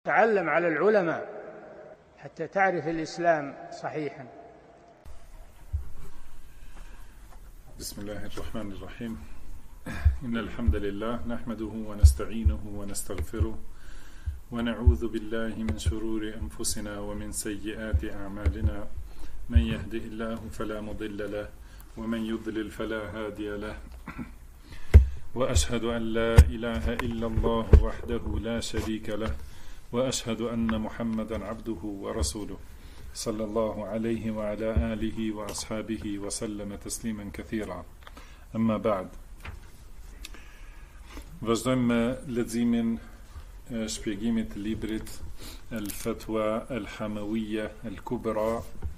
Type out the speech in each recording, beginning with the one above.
تعلم على العلماء حتى تعرف الإسلام صحيحا. بسم الله الرحمن الرحيم. إن الحمد لله نحمده ونستعينه ونستغفره ونعوذ بالله من شرور أنفسنا ومن سيئات أعمالنا، من يهده الله فلا مضل له ومن يضلل فلا هادي له، وأشهد أن لا إله إلا الله وحده لا شريك له، وأشهد أن محمدا عبده ورسوله صلى الله عليه وعلى آله وأصحابه وسلم تسليما كثيرا. أما بعد. Vazhdojmë me leximin e shpjegimit të librit Al-Fatwa Al-Hamawiyya Al-Kubra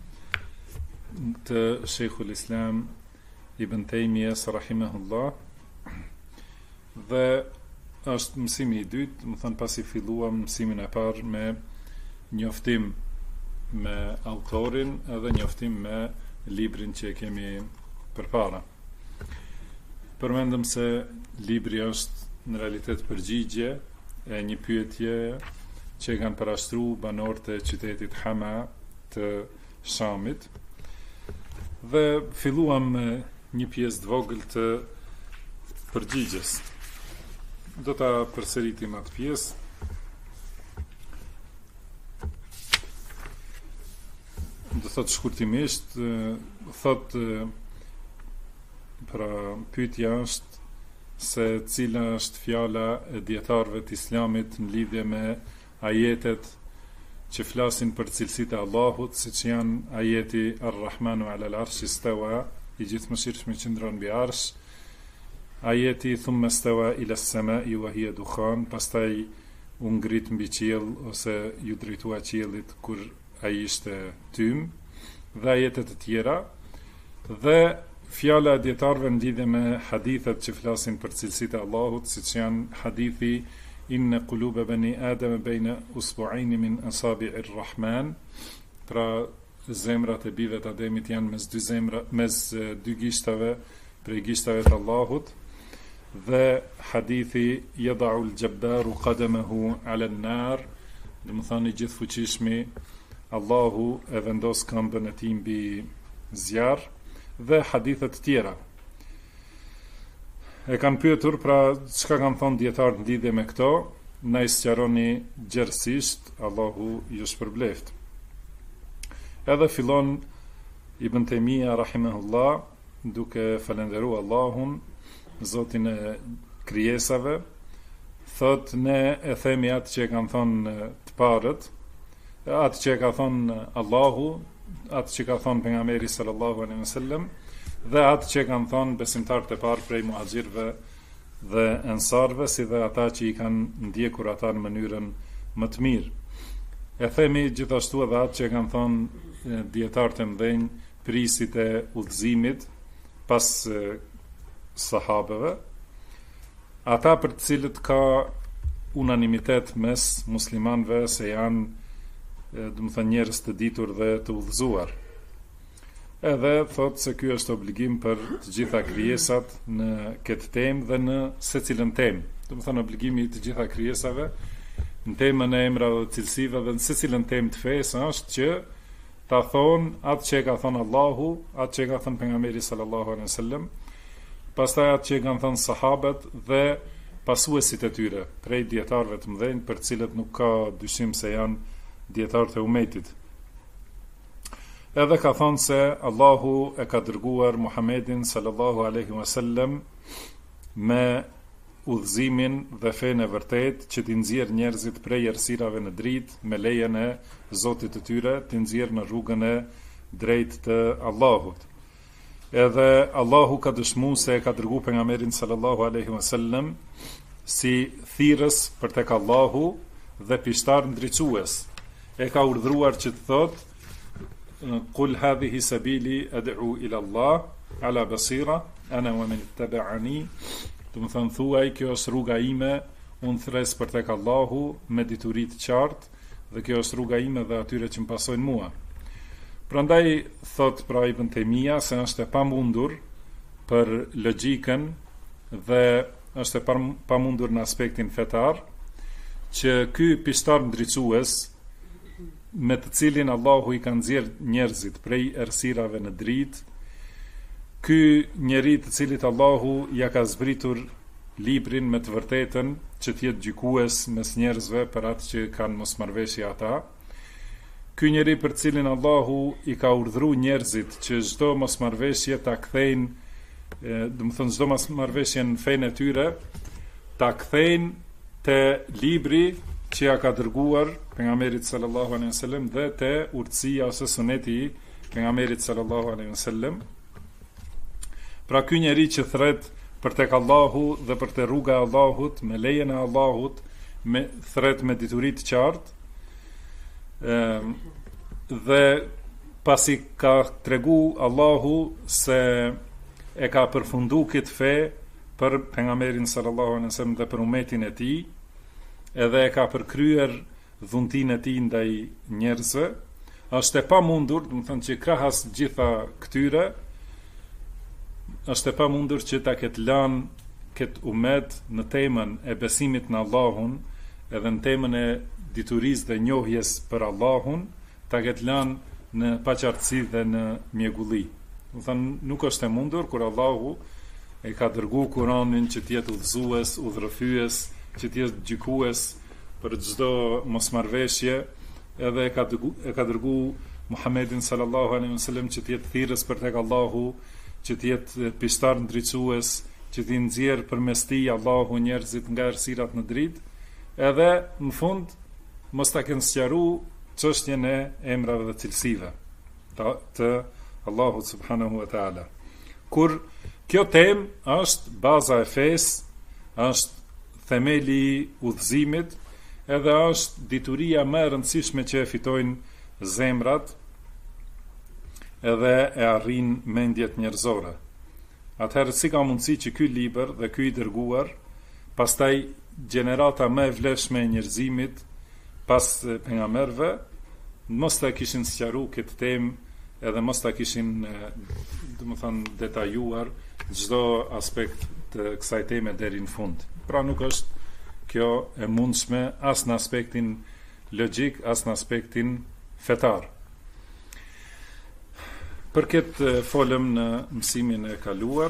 të Sheikhul Islam Ibn Taymiyes rahimahullah, dhe është mësimi i dytë, më thënë pasi filluam mësimin e parë me njoftim me autorin edhe njoftim me librin që kemi përpara. Përmendëm se libri është në realitet përgjigje e një pyetje që kanë parashtruar banorët e qytetit Hama të Shamit, dhe filluam me një pjesë të vogël të përgjigjes. Do ta përsëritim atë pjesë. Do thot shkurtimisht, thot pra pyetja është se cila është fjala e dietarëve të Islamit në lidhje me ajetet që flasin për cilësitë e Allahut, siç janë ajeti Ar-Rahmanu 'ala al-'arshi istawa, i gjithëmshirshëm që ndron mbi arsh, ajeti thumma stawa ila as-sama'i wa hiya dukhan, pastaj u ngrit mbi qiell ose ju drejtua qiellit kur ai ishte tym, dhe ajetet të tjera, dhe fjala e dietarëve në lidhje me hadithet që flasin për cilësitë e Allahut, siç janë hadithi inna quluba bani adam baina usbu'ain min asabi'ir rahman, pra zemrat e bijve të Ademit janë mes dy gishtave prej gishtave të Allahut, dhe hadithi yada'u al-jabbaru qadamahu 'ala an-nar, do të thonë i gjithfuqishmi Allahu e vendos këmbën e tij mbi zjarr, dhe hadithet të tjera. E kanë pyetur pra çka kanë thonë dietarët në lidhje me këto, na i sqaroni gjerësisht, Allahu ju shpërbleft. Edhe fillon Ibn Taymija rahimahullah duke falendëruar Allahun, Zotin e krijesave, thot ne e themi atë që kanë thonë të parët, atë që ka thonë Allahu, atë që ka thonë pejgamberi sallallahu alaihi wasallam, dhe atë që kanë thonë besimtarët e parë prej muhaxhirëve dhe ensarëve, si dhe ata që i kanë ndjekur ata në mënyrën më të mirë. E themi gjithashtu edhe atë që kanë thonë dietarët e mëdhenj, prisit e udhëzimit pas sahabeve, ata për të cilët ka unanimitet mes muslimanëve se janë, do të thënë, njerëz të ditur dhe të udhëzuar. Edhe thot se ky është obligim për të gjitha krijesat në këtë temë dhe në secilën temë. Do të thënë obligimi i të gjitha krijesave në temën e emrave dhe cilësive dhe në secilën temë të fesë është që ta thonë atë që ka thonë Allahu, atë që ka thënë pejgamberi sallallahu alaihi wasallam, pastaj atë që kanë thënë sahabët dhe pasuesit e tyre, prej dietarëve të mëdhenj, për cilët nuk ka dyshim se janë dietarët e umetit. Edhe ka thonë se Allahu e ka dërguar Muhammedin sallallahu alaihi wasallam me udhëzimin dhe fenë e vërtet që t'i nxjerrë njerëzit prej errësirave në dritë me lejen e Zotit të tyre, t'i nxjerrë në rrugën e drejtë të Allahut. Edhe Allahu ka dëshmuar se e ka dërguar pejgamberin sallallahu alaihi wasallam si thirrës për tek Allahu dhe pishtar ndriçues. E ka urdhëruar që të thotë Qul hadhihi sabili ad'u ila Allah ala basira ana wa man ittaba'ani, do të thënë thuaj kjo është rruga ime, unë thres për tek Allahu me dituri të qartë, dhe kjo është rruga ime dhe atyre që më pasojnë mua. Prandaj thot pra Ibn Taymija se është e pamundur për logjikën dhe është e pamundur në aspektin fetar që ky pishtar ndriçues me të cilin Allahu i ka nxjerr njerëzit prej errësirave në dritë, ky njeri të cilit Allahu ja ka zbritur librin me të vërtetën që të jetë gjykues mes njerëzve për atë që kanë mosmarrveshje ata, ky njeri për cilin Allahu i ka urdhëruar njerëzit që çdo mosmarrveshje ta kthejnë, do të thonë çdo mosmarrveshje në fenë e tyre ta kthejnë te libri që ja ka dërguar pejgamberit sallallahu alaihi wasallam dhe te urtësia ose suneti i pejgamberit sallallahu alaihi wasallam. Pra ky njeri që thret për tek Allahu dhe për te rruga e Allahut, me lejen e Allahut, thret me dituri të qartë, dhe pasi ka tregu Allahu se e ka përfundu këtë fe për pejgamberin sallallahu alaihi wasallam dhe për umetin e tij, edhe e ka përkryer dhuntin e tij ndaj njerëzve, është e pamundur, do të thonë që krahas gjitha këtyre, është e pamundur që ta ketë lanë këtë umet në temën e besimit në Allahun, edhe në temën e diturisë dhe njohjes për Allahun, ta ketë lanë në paqartësi dhe në mjegulli. Do të thonë nuk është e mundur kur Allahu e ka dërguar Kur'anin që të jetë udhëzues, udhërrëfyes, që të jetë gjykues për çdo mosmarrveshje, edhe e ka dërguar Muhammedin sallallahu alaihi wasallam që të jetë thirrës për tek Allahu, që të jetë pishtar ndriçues, që të nxjerr përmes tij Allahu njerëzit nga errësirat në dritë, edhe në fund mos ta kenë sqaruar çështjen e emrave dhe cilësive të Allahut subhanahu wa taala. Kur kjo temë është baza e fesë, është themeli i udhëzimit, edhe është dituria më e rëndësishme që e fitojnë zemrat edhe e arrin mendjet njerëzore. Atëherë si ka mundësi që ky libër dhe ky i dërguar, pastaj gjenerata më e vlefshme e njerëzimit pas pejgamberëve, mos ta kishin sqaruar këtë temë edhe mos ta kishin, domethënë, detajuar çdo aspekt të kësaj teme deri në fund. Pra nuk është kjo e mundshme as në aspektin logjik, as në aspektin fetar. Për këtë folëm në mësimin e kaluar.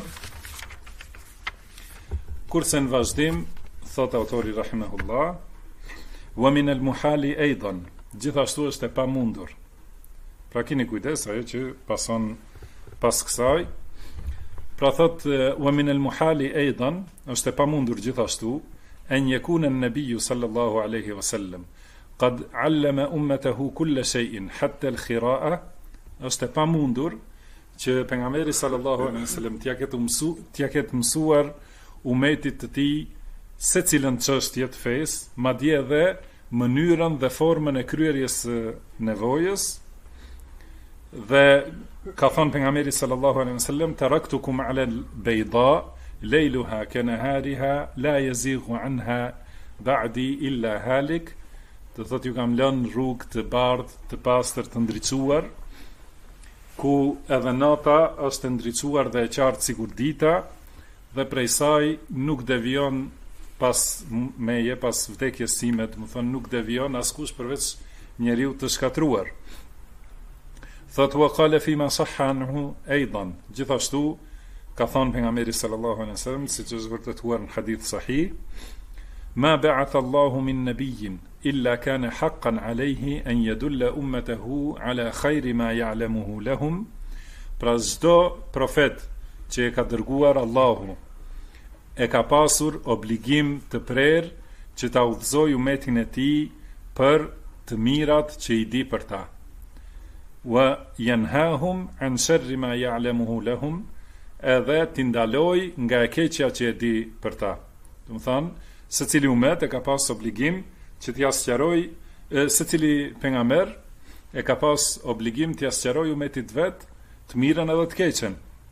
Kurse në vazhdim, thot autori rahimahullah, wa min al-muhali aidan, gjithashtu është e pamundur. Pra keni kujdes ajo që pason pas kësaj. Pra thot wa min al-muhali aidan, është e pamundur gjithashtu an yakuna an-nabiyyu sallallahu alaihi wasallam qad allama ummatahu kull shay'in hatta al-khira'a, është e pamundur që pejgamberi sallallahu alaihi wasallam t'ja ketë mësuar umetit të tij secilën çështje të fesë, madje edhe mënyrën dhe formën e kryerjes së nevojës. Dhe ka thënë pejgamberi sallallahu alaihi wasallam, taraktukum ala al-bayda lejluha kanahariha la yazighu anha ba'di illa halik. Do thotë ju kam lënë rrugë të bardhë, të pastër, të ndriçuar, ku edhe nata është ndriçuar dhe e qartë sikur dita, dhe prej saj nuk devion pas meje, pas vdekjes sime, do të thonë nuk devion askush përveç njeriu të shkatruar. Thot wa qala fi ma sahha anhu aidan, gjithashtu ka thënë pejgamberi sallallahu alaihi wasallam, siç është vërtetuar në hadith sahih, ma ba'atha Allahu min nabiyyin illa kana haqqan alayhi an yadulla ummatahu ala khayri ma ya'lamuhu lahum. Pra çdo profet që e ka dërguar Allahu e ka pasur obligim të prerë që ta udhëzojë umetin e tij për të mirat që i di për ta. Wa yanhahum an sharri ma ya'lamuhu lahum, edhe t'i ndaloj nga e keqja që e di për ta. Do të thonë, secili umet e ka pas obligim që t'ia sqaroj, secili pejgamber e ka pas obligim t'ia sqaroj umetit vet të mirën edhe të keqen.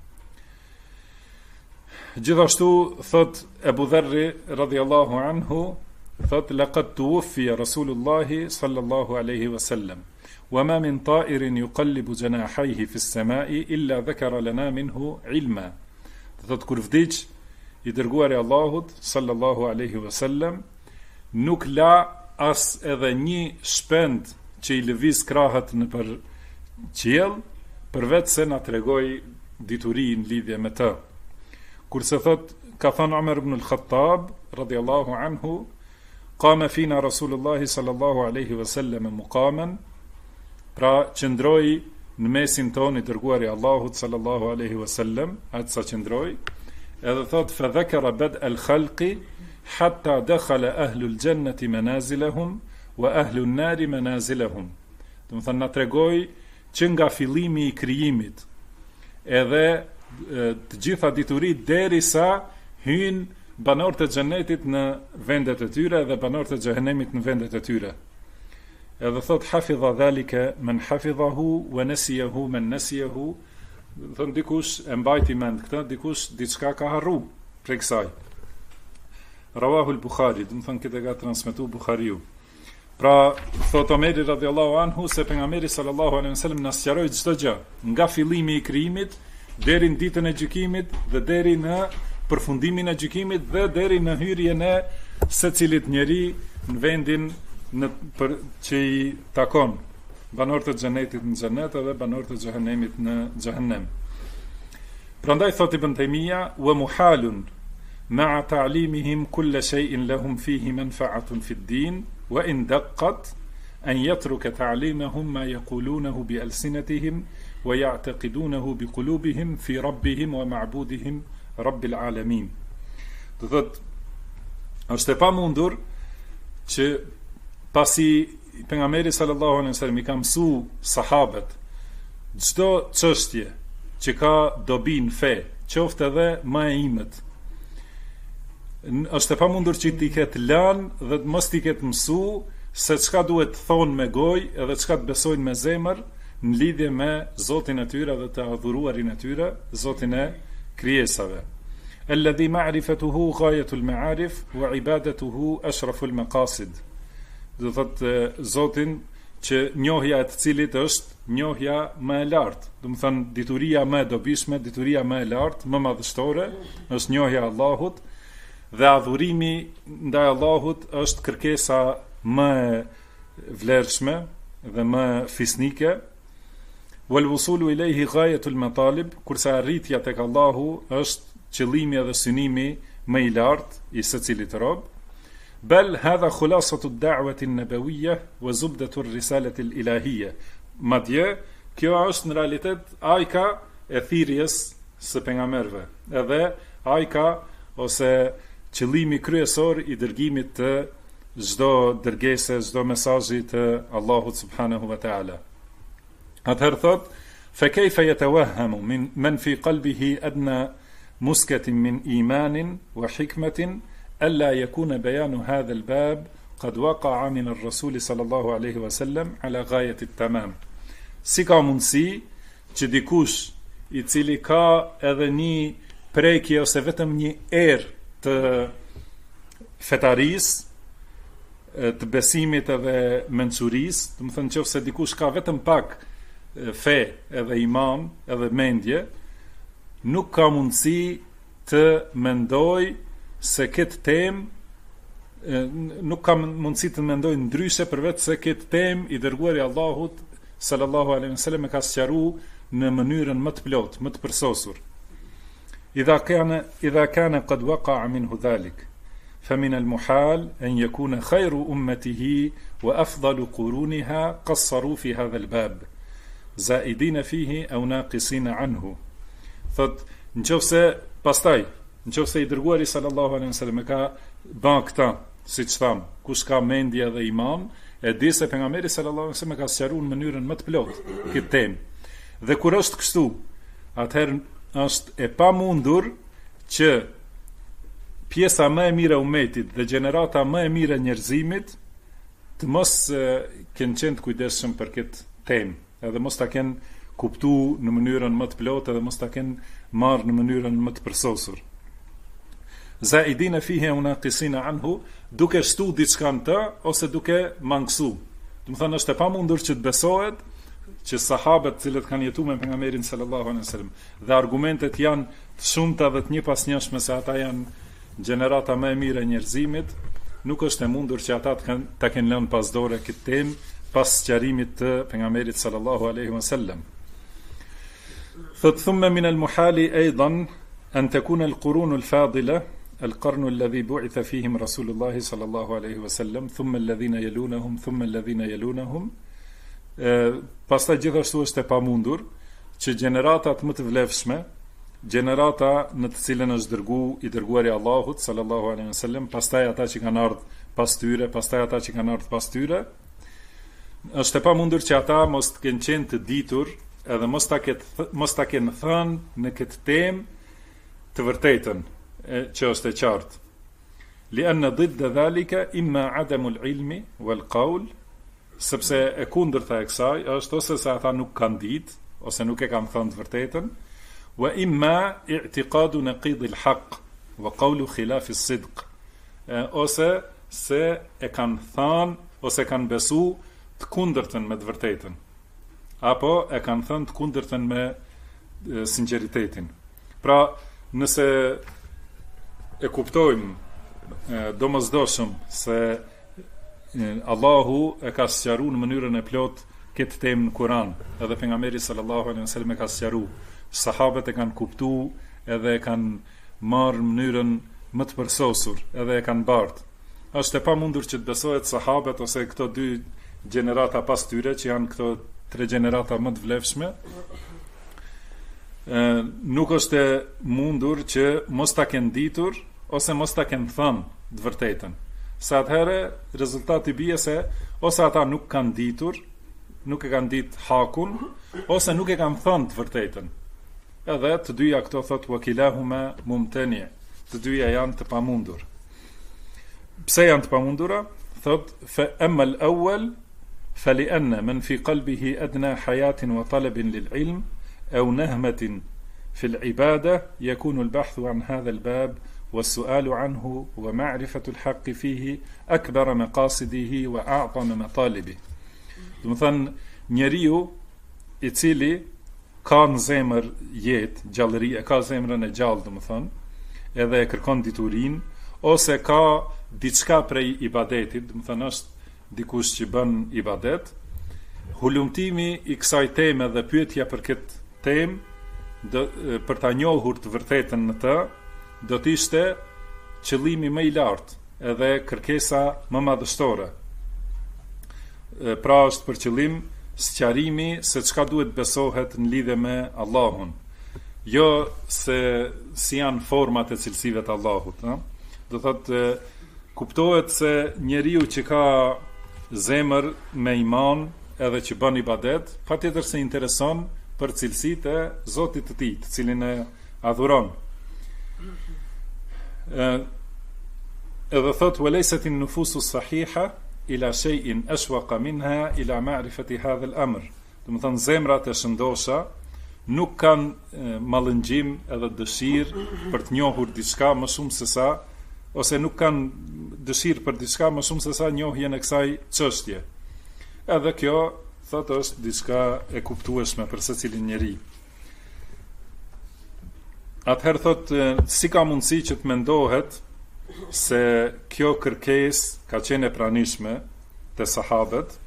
Gjithashtu thot Ebu Dharri radhiyallahu anhu, thot laqad tuwfiya Rasulullahi sallallahu alaihi wasallam wa ma min ta'irin yuqallibu janahayhi fi as-sama'i illa dhakara lana minhu ilma. Thot kur vdiq i dërguari Allahut sallallahu alaihi wasallam, nuk la as edhe një shpend që i lëviz krahët në për qiell, përveç se na tregoi dituri në lidhje me të. Kurse thot, ka thënë Umar ibn al-Khattab radiyallahu anhu, qama fina Rasulullahi sallallahu alaihi wasallam muqaman, pra qëndroi në mesin tonë i dërguari Allahut sallallahu alaihi wasallam, atë sa qëndroi, edhe thot fa dhakara bad al-khalqi hatta dakhala ahlu al-jannati manazilahum wa ahlu an-nari manazilahum. Do të thënë na tregoi që nga fillimi i krijimit edhe të gjitha diturit derisa hyjnë banorët e xhenetit në vendet e tyre dhe banorët e xhehenemit në vendet e tyre. Edhe thot hafidha dhalika man hafidhahu wa nasiyahu man nasiyahu. Thon dikush e mbajti mend këtë, dikush diçka ka harru prej kësaj. Rawahu al-Bukhari, do të thon këtë ka transmetuar Buhariu. Pra thot Omeri radhiyallahu anhu se pejgamberi sallallahu alaihi wasallam na sqaroi çdo gjë, nga fillimi i krijimit deri në ditën e gjykimit dhe deri në përfundimin e gjykimit dhe deri në hyrjen e secilit njeri në vendin që i takon banorët e xhenetit në xhenet dhe banorët e xhehenemit në xhehenem. Prandaj thot Ibn Taymija wa muhalun ma'a ta'limihim kull shay'in lahum fihi manfa'atun fi ad-din wa in daqqat an yatruka ta'limahum ma yaqulunahu bi alsinatihim wa ya'taqidunahu bi qulubihim fi rabbihim wa ma'budihim rabbil alamin. Do thot, është e pamundur që pasi pejgamberi sallallahu alaihi wasallam i ka mësuar sahabët çdo çështje që ka dobi në fe, qoftë edhe më e imët, është e pamundur që ti ketë lanë dhe mos ti ketë mësu se çka duhet thonë me gojë edhe çka të besojnë me zemër në lidhje me Zotin e tyre dhe të adhuruarin e tyre, Zotin e krijesave. Alladhi ma'rifatuhu ghayatul ma'arif wa ibadatuhu ashraful maqasid. Do thotë Zotin që njohja e të cilit është njohja më e lartë. Do të thënë dituria më e dobishme, dituria më e lartë, më madhështore, është njohja e Allahut dhe adhurimi ndaj Allahut është kërkesa më e vlerëshme dhe më fisnike. Wal wusulu ilayhi ghayatul matalib, kurse arritja tek Allahu është qëllimi dhe synimi më i lartë i secilit rob. Bel hadha khulasatu ad-da'wati an-nabawiyyah wa zubdatu ar-risalati al-ilahiyya. Madje kjo është në realitet ajka e thirrjes së pejgamberëve, edhe ajka ose qëllimi kryesor i dërgimit të çdo dërgese, çdo mesazhi të Allahut subhanahu wa ta'ala. Atëherë thot, fa kayfa yatawahhamu min man fi qalbihi adna muskatin min imanin wa hikmatin alla yakuna bayanu hadha al-bab qad waqa'a min ar-rasul sallallahu alaihi wasallam ala ghayati at-tamam. Si ka mundësi që dikush i cili ka edhe një prekje ose vetëm një erë të fetaris, të besimit edhe mençuris, do të thënë nëse dikush ka vetëm pak fe edhe iman edhe mendje, nuk ka mundësi të mendoj se këtë temë, nuk ka mundësi të mendoj ndryshe përveç se këtë temë i dërguari Allahut sallallahu alaihi wasallam e ka sqaruar në mënyrën më të plotë, më të përsosur. إذا كان قد وقع منه ذلك فمن المحال أن يكون خير أمته وأفضل قرونها قصروا في هذا الباب زائدين فيه أو ناقصين عنه. Thot, nëse i dërguari sallallahu alaihi wasallam ka bën këtë, siç tham, kush ka mendje dhe iman, e di se pejgamberi sallallahu alaihi wasallam ka sqaruar në mënyrën më të plotë këtë temë. Dhe kur është kështu, atëherë është e pamundur që pjesa më e mirë e umetit dhe gjenerata më e mirë e njerëzimit të mos kenë qenë të kujdesshëm për këtë temë, edhe mos ta kenë kuptuar në mënyrën më të plotë edhe mos ta kenë marrë në mënyrën më të përsosur. Zaidina fihi wa naqisina anhu, duke shtu diçka në të ose duke mangësu. Do të thënë është e pamundur që të besohet që sahabët cilët kanë jetuar me pejgamberin sallallahu alaihi wasallam dhe argumentet janë të shumta dhe të njëpasnjëshme se ata janë gjenerata më e mirë e njerëzimit, nuk është e mundur që ata ta kenë lënë pas dore këtë temë pas sqarimit të pejgamberit sallallahu alaihi wasallam. ثم من المحال أيضا أن تكون القرون الفاضلة القرن الذي بعث فيهم رسول الله صلى الله عليه وسلم ثم الذين يلونهم ثم الذين يلونهم. Pastaj gjithashtu është e pamundur që gjeneratat më të vlefshme, gjenerata në të cilën është i dërguari Allahut sallallahu alaihi wasallam, pastaj ata që kanë ardhur pas tyre, pastaj ata që kanë ardhur pas tyre, është e pamundur që ata mos të kenë qenë të ditur edhe mos ta kenë thënë në këtë temë të vërtetën që është e qartë. Lianna ضد ذلك imma adamu al-ilmi wal-qawl, sepse e kundërta e kësaj është ose se ata nuk kanë ditë ose nuk e kanë thënë të vërtetën, wa imma i'tiqadu naqid al-haq wa qawlu khilaf as-sidq, ose se e kanë thënë ose kanë besu të kundërtën me të vërtetën, apo e kanë thënë të kundërtën me sinqeritetin. Pra, nëse e kuptojmë domosdoshëm se Allahu e ka sqaruar në mënyrën e plot këtë temë në Kur'an, edhe pejgamberi sallallahu alaihi wasallam e ka sqaruar, sahabët e kanë kuptuar edhe e kanë marrë në mënyrën më të përsosur, edhe e kanë bartë. Është e pamundur që të besohet sahabët ose këto dy gjenerata pas tyre, që janë këto 3 gjenerata më të vlefshme, nuk është e mundur që mos ta kenë ditur ose mos ta kenë thënë të vërtetën. Sa atëherë rezultati bie se ose ata nuk kanë ditur, nuk e kanë ditë hakun, ose nuk e kanë thënë të vërtetën. Edhe të dyja këto thot wakilahuma mumtani, të dyja janë të pamundur. Pse janë të pamundura? Thot fa amma al-awwal فلأن من في قلبه أدنى حياة وطلب للعلم أو نهمة في العبادة يكون البحث عن هذا الباب والسؤال عنه ومعرفة الحق فيه أكبر مقاصده وأعظم مطالبه. Do të thënë, njeriu i cili ka në zemër jetë, gjallëri, e ka zemrën e gjallë, do të thënë, edhe e kërkon diturinë, ose ka diçka prej ibadetit, do të thënë është dikush që bën ibadet, hulumtimi i kësaj teme dhe pyetja për këtë temë për ta njohur të vërtetën në të, do të ishte qëllimi më i lartë edhe kërkesa më madhështore. Pra është për qëllim sqarimi se çka duhet besohet në lidhje me Allahun, jo se si janë format e cilësive të Allahut. Do thotë, kuptohet se njeriu që ka zemër me iman edhe që bën ibadet, patjetër se intereson për cilësitë e Zotit të tij, të cilin e adhuron. Edhe thot walaysat an-nufusu sahiha ila shay'in ashwaqa minha ila ma'rifati hadha al-amr. Do të thonë zemrat e shëndosha nuk kanë mallëngjim edhe dëshirë për të njohur diçka më shumë se sa, ose nuk kanë dëshirë për diçka më shumë se sa njohjen e kësaj çështje. Edhe kjo thotë është diçka e kuptueshme për secilin njeri. Atëherë thotë, si ka mundësi që të mendohet se kjo kërkesë ka qenë e pranishme te sahabët,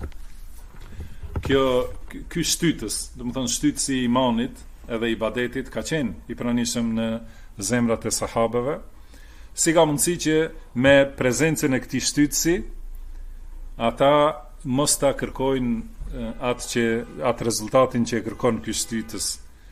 ky shtytës, do të thonë shtytësi i imanit edhe ibadetit ka qenë i pranishëm në zemrat e sahabëve. Si ka mundësi që me prezencën e këtij shtytësi ata mos ta kërkojnë atë rezultatin që e kërkon ky shtytës.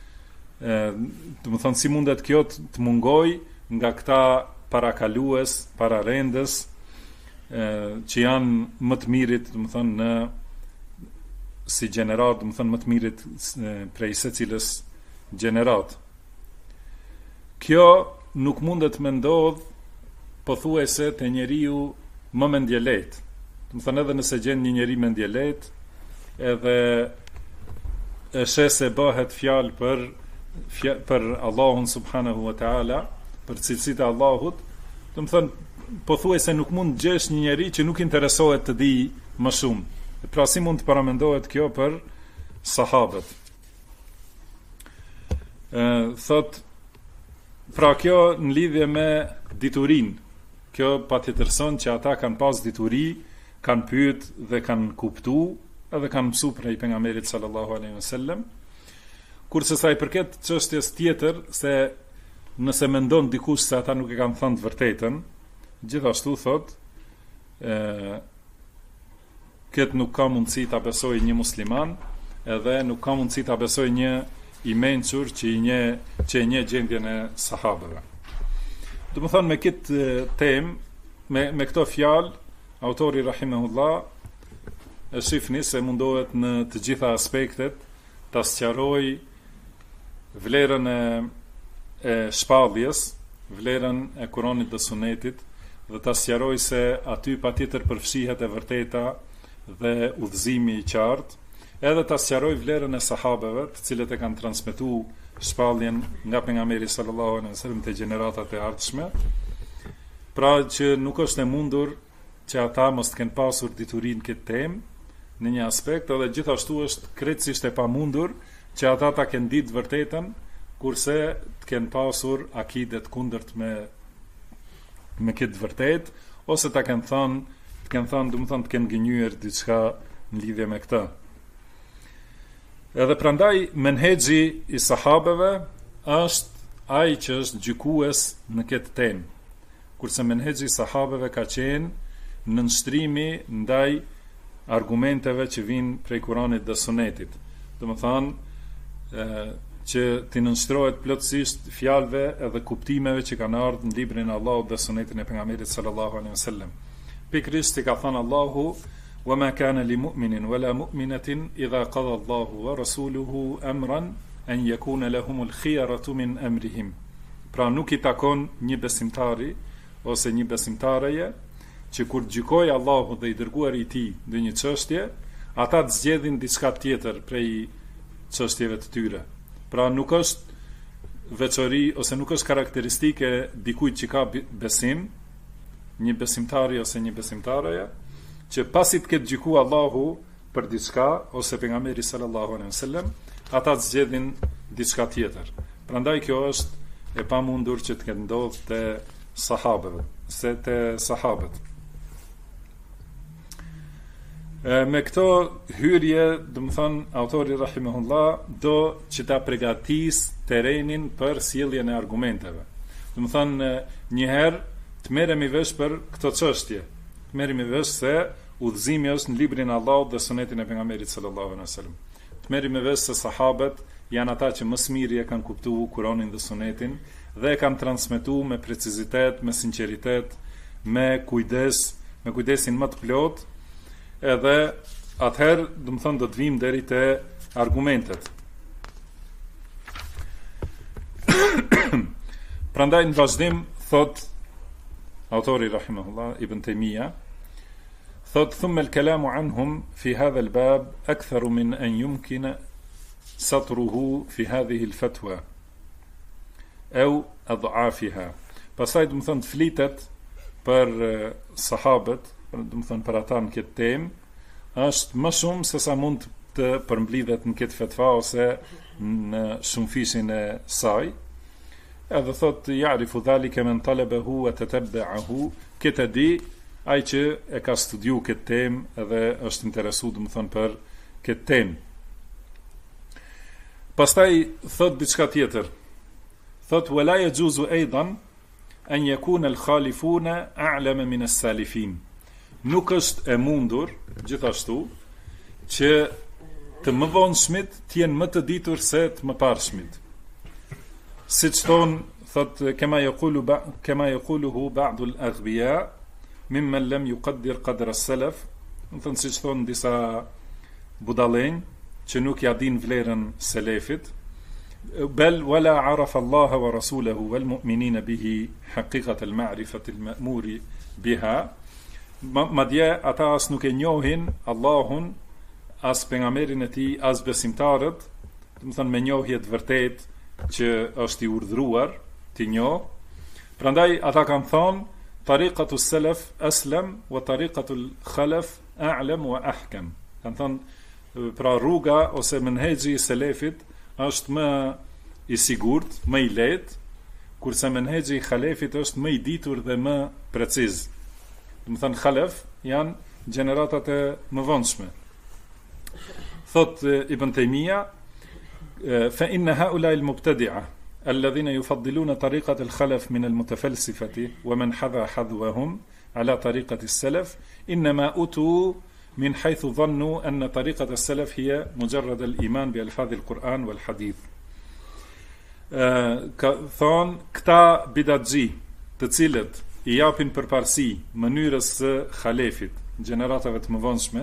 Do të thonë, si mundet kjo të mungoj nga këta parakalues, pararendës, që janë më të mirit, do të thonë, në si gjenerat, do të thonë më të mirit prej secilës gjenerat. Kjo nuk mundet me ndodh pothuajse te njeriu më mendjelejt. Do të thonë, edhe nëse gjen një njeri mendjelejt, edhe e sheh se bëhet fjalë për Allahun subhanahu wa taala, për cilësitë e Allahut, do të thonë pothuajse nuk mund të gjesh një njeri që nuk interesohet të di më shumë. Pra si mund të paramendohet kjo për sahabët? Thot, pra kjo në lidhje me diturin, kjo patjetërson që ata kanë pas dituri, kanë pyet dhe kanë kuptu, edhe kanë mësu prej pejgamberit sallallahu alaihi wasallam. Kurse sa i përket çështjes tjetër, se nëse mendon dikush se ata nuk e kanë thënë të vërtetën, gjithashtu thot, këtë nuk ka mundësi ta besojë një musliman, edhe nuk ka mundësi ta besojë një i mençur që e një gjendjen e sahabëve. Do të thonë me këtë temë, me këto fjalë, autori rahimahullah e shifni se mundohet në të gjitha aspektet ta sqaroj vlerën e shpalljes, vlerën e Kuranit dhe Sunetit, dhe ta sqaroj se aty patjetër përfshihet e vërteta dhe udhëzimi i qartë, edhe ta sqaroj vlerën e sahabeve, të cilët e kanë transmetuar shpalljen nga pejgamberi sallallahu alaihi wasallam te gjeneratat e ardhshme. Pra që nuk është e mundur që ata mos të kenë pasur diturinë këtë temë në një aspekt, edhe gjithashtu është krejtësisht e pamundur që ata ta kenë ditë vërtetën, kurse të kenë pasur akidet kundërt me këtë vërtet, ose ta kenë thënë, do të kenë gënjur diçka në lidhje me këtë. Edhe prandaj menhexhi i sahabeve është ai që është gjykues në këtë temë, kurse menhexhi i sahabeve ka qenë në nënshtrimi ndaj argumenteve që vinë prej Kuranit dhe Sunetit. Do të thonë që të nënshtrohet plotësisht fjalëve edhe kuptimeve që kanë ardhur në librin e Allahut dhe Sunetin e pejgamberit sallallahu alaihi wasallam. Pikërisht ka thënë Allahu: وَمَا كَانَ لِمُؤْمِنٍ وَلَا مُؤْمِنَةٍ إِذَا قَضَى اللَّهُ وَرَسُولُهُ أَمْرًا أَنْ يَكُونَ لَهُمُ الْخِيَرَةُ مِنْ أَمْرِهِمْ. Pra nuk I takon një besimtari ose një besimtareje që kur gjykojë Allahu dhe I dërguari I Tij në një çështje, ata të zgjedhin diçka tjetër prej çështjeve të tyre. Pra nuk është veçori ose nuk është karakteristike dikujt që ka besim, një besimtari ose një besimtareje, që pasi të ketë gjykuar Allahu për diçka ose pejgamberi sallallahu alaihi wasallam, ata të zgjedhin diçka tjetër. Prandaj kjo është e pamundur që të ketë ndodhur te sahabët. Me këto hyrje, do të thonë autori rahimahullah do që ta përgatis terrenin për sjelljen e argumenteve. Do të thonë një herë të merremi vesh për këto çështje. Merremi vesh se udhëzimi është në librin e Allahut dhe Sunetin e pejgamberit sallallahu alaihi wasallam. Merremi vesh se sahabët janë ata që më së miri e kanë kuptuar Kur'anin dhe Sunetin dhe e kanë transmetuar me precizitet, me sinqeritet, me kujdesin më të plot, edhe atëherë, do të thonë, do të vim deri te argumentet. Prandaj në vazhdim thot autori rahimahullah Ibn Taymija, thot thumma al-kalamu anhum fi hadha al-bab akthar min an yumkina satruhu fi hadhihi al-fatwa aw adhafiha. Pastaj do të thonë të flitet për sahabët, do të thonë për ata në këtë temë, është më shumë se sa mund të përmblidhet në këtë fetva ose në shumëfishin e saj. Edhe thot ya'rifu dhalika man talabahu wa tataba'ahu, këtë di ai që e ka studiu këtë temë edhe është interesuar, do të thonë, për këtë temë. Pastaj thot diçka tjetër. Thot wala yajuzu aidan an yakuna al-khalifuna a'lama min as-salifin. Nuk është e mundur gjithashtu që të mëvonshmit të jenë më të ditur se të mëparshmit. Siç thon, thot kema yaquluhu ba'd al-aghbiya mimman lam yuqaddir qadra as-salaf. Do thon siç thon disa budallënj që nuk ja din vlerën selefit. Bel wala arafa Allah wa rasulahu wal mu'minina bihi haqiqat al-ma'rifati al-ma'muri biha. Madje ata as nuk e njohin Allahun, as pejgamberin e tij, as besimtarët, do të thonë me njohje të vërtetë që është I urdhëruar të njoh. Prandaj ata kanë thonë tariqatu salaf aslam wa tariqatu al-khalaf a'lam wa ahkam. Kanë thonë pra rruga ose menhexhi I selefit është më I sigurt, më I lehtë, kurse menhexhi i khalefit është më i ditur dhe më preciz. Do të thënë khalef janë gjeneratat e mëvonshme. Thot Ibn Taymija, fa inna haula al-mubtadi'a alladhina yufaddiluna tariqat al-khalaf min al-mutafalsifati wa man hadha hadwahum ala tariqati as-salaf inma utu min haythu dhannu anna tariqat as-salaf hiya mujarrad al-iman bi alfadh al-Quran wal hadith. Ka thon këta bidatxhi, të cilët i japin përparësi mënyrës së khalefit, gjeneratave të mëvonshme,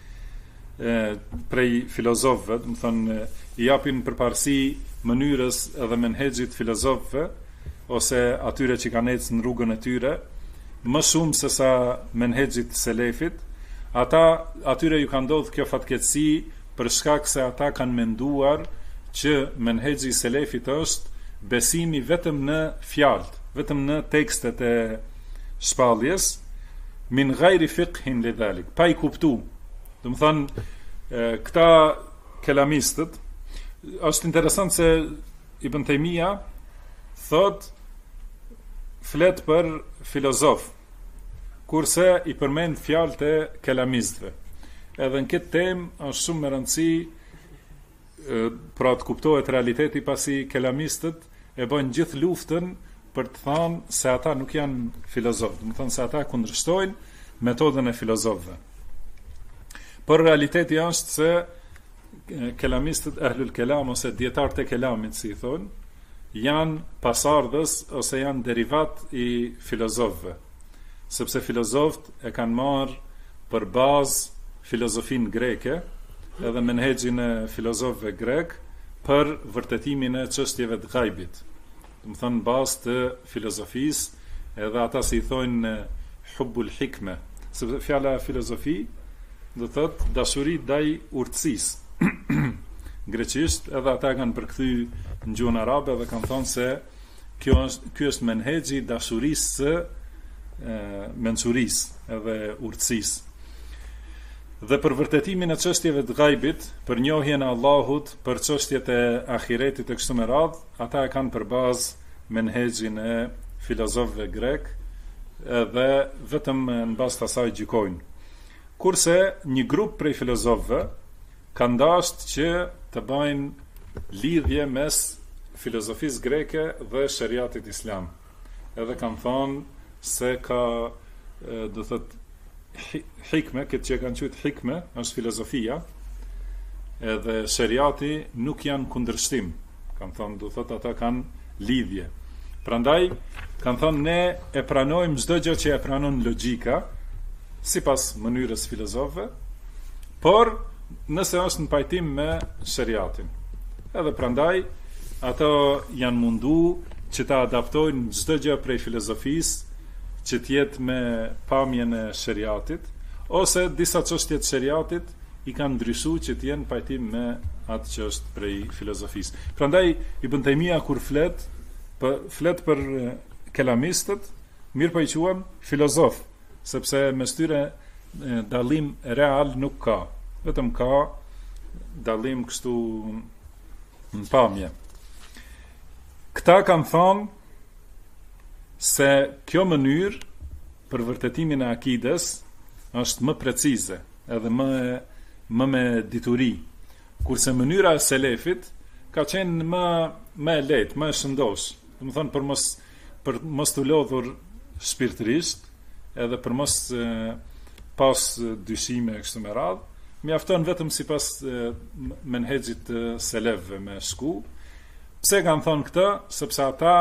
prej filozofëve, do të thonë i japin përparësi mënyrës edhe menhexhit filozofëve ose atyre që kanë ecë në rrugën e tyre, më shumë se sa menhexhit selefit, atyre ju ka ndodhur kjo fatkeqësi për shkak se ata kanë menduar që menhexhi selefit është besimi vetëm në fjalë, vetëm në tekstet e shpalljes, min ghairi fiqhin lidhalik, pa i kuptu. Do të thonë, këta kelamistët, është interesant se Ibn Taymija thot flet për filozof, kurse i përmend fjalët e kelamistëve. Edhe në këtë temë është shumë me rëndësi, pra të kuptohet realiteti, pasi kelamistët e bëjnë gjithë luftën për të thënë se ata nuk janë filozofë, do të thonë se ata kundërshtojnë metodën e filozofëve. Por realiteti është se kelamistët, ehlul kelam ose dietarët e kelamit, si i thonë, janë pasardhës ose janë derivat i filozofëve, sepse filozofët e kanë marrë për bazë filozofinë greke edhe menhexhin e filozofëve grek për vërtetimin e çështjeve të ghaibit. Do të thonë bazë të filozofisë, edhe ata si i thonë hubbul hikme, sepse fjala filozofi do thotë dashuri ndaj urtësisë. Greqisht edhe ata kanë përkthy në gjuhën arabe dhe kanë thonë se ky është menhexhi i dashurisë së mençurisë edhe urtësisë. Dhe për vërtetimin e çështjeve të ghaibit, për njohjen e Allahut, për çështjet e ahiretit e kështu me radhë, ata e kanë për bazë menhexhin e filozofëve grek dhe vetëm në bazë të asaj gjykojnë. Kurse një grup prej filozofëve kanë dashur që të bëjnë lidhje mes filozofisë greke dhe shariatit islam. Edhe kanë thonë se ka, do thotë, hikme, këtë që kanë qytë hikme, është filozofia, edhe shariati nuk janë kundërshtim. Kanë thonë, do thotë, ata kanë lidhje. Prandaj, kanë thonë, ne e pranojmë çdo gjë që e pranon logjika, sipas mënyrës filozofëve, por nëse është në pajtim me shariatin. Edhe prandaj, ato janë mundu që ta adaptojnë çdo gjë prej filozofisë që tjetë me pamjen e shariatit, ose disa çështje të shariatit i kanë ndryshuar që të jenë pajtim me atë që është prej filozofisë. Prandaj Ibn Taymija kur flet për kelamistët, mirë po i quajmë filozof, sepse mes tyre dallim real nuk ka, vetëm ka dallim kështu në pamje. Këta kanë thonë se kjo mënyrë për vërtetimin e akides është më precize edhe më me dituri, kurse mënyra e selefit ka qenë më e lehtë, më e shëndosh. Do të thonë për mos të lodhur shpirtërisht, edhe për mos pas dyshime kështu me radhë, mjafton vetëm sipas menhexhit të selefëve me shku. Pse kanë thonë këtë? Sepse ata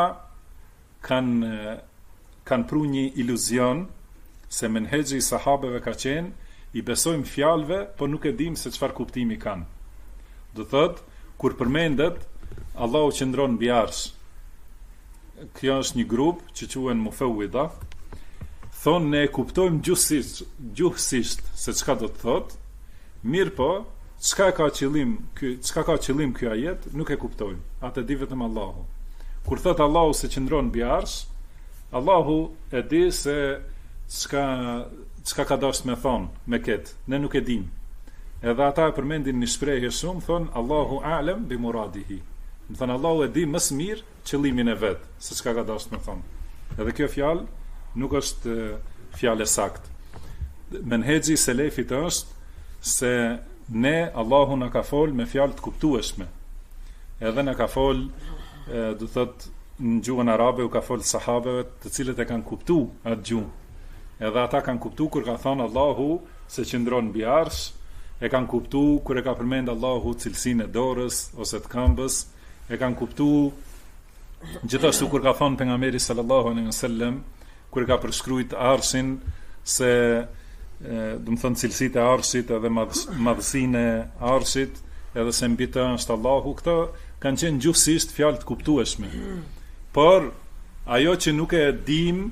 kanë pru një iluzion se menhexhi i sahabeve ka qenë i besojmë fjalëve, por nuk e dim se çfarë kuptimi kanë. Do thotë, kur përmendet Allahu qëndron mbi arsh, kjo është një grup që quhen Mufawwida, thonë ne e kuptojmë gjuhësisht se çka do të thotë, mirë po, çka ka qëllim ky ajet, nuk e kuptojmë. Atë di vetëm Allahu. Kur thot Allahu se qëndron mbi arsh, Allahu e di se çka ka dashur me thonë me këtë, ne nuk e dim. Edhe ata e përmendin një shprehje shumë, thonë Allahu a'lem bi muradihi. Më thënë Allahu e di më së miri qëllimin e vet, se çka ka dashur të thonë. Edhe kjo fjalë nuk është fjalë saktë. Menhexhi i selefit është se ne Allahu na ka fol me fjalë të kuptueshme. Edhe na ka fol, do thot në gjuhën arabe u ka fol sahabeve të cilët e kanë kuptuar atë gjuhë. Edhe ata kanë kuptuar kur ka thënë Allahu se qëndron mbi arsh, e kanë kuptuar kur e ka përmend Allahu cilësinë e dorës ose të këmbës, e kanë kuptuar gjithashtu kur ka thënë pejgamberi sallallahu alaihi wasallam kur e ka përshkruajt arshin se do të thonë cilësitë e arshit edhe madhësinë e arshit edhe se mbi të është Allahu, këto kanë qenë gjuhësisht fjalë të kuptueshme. Por ajo që nuk e dim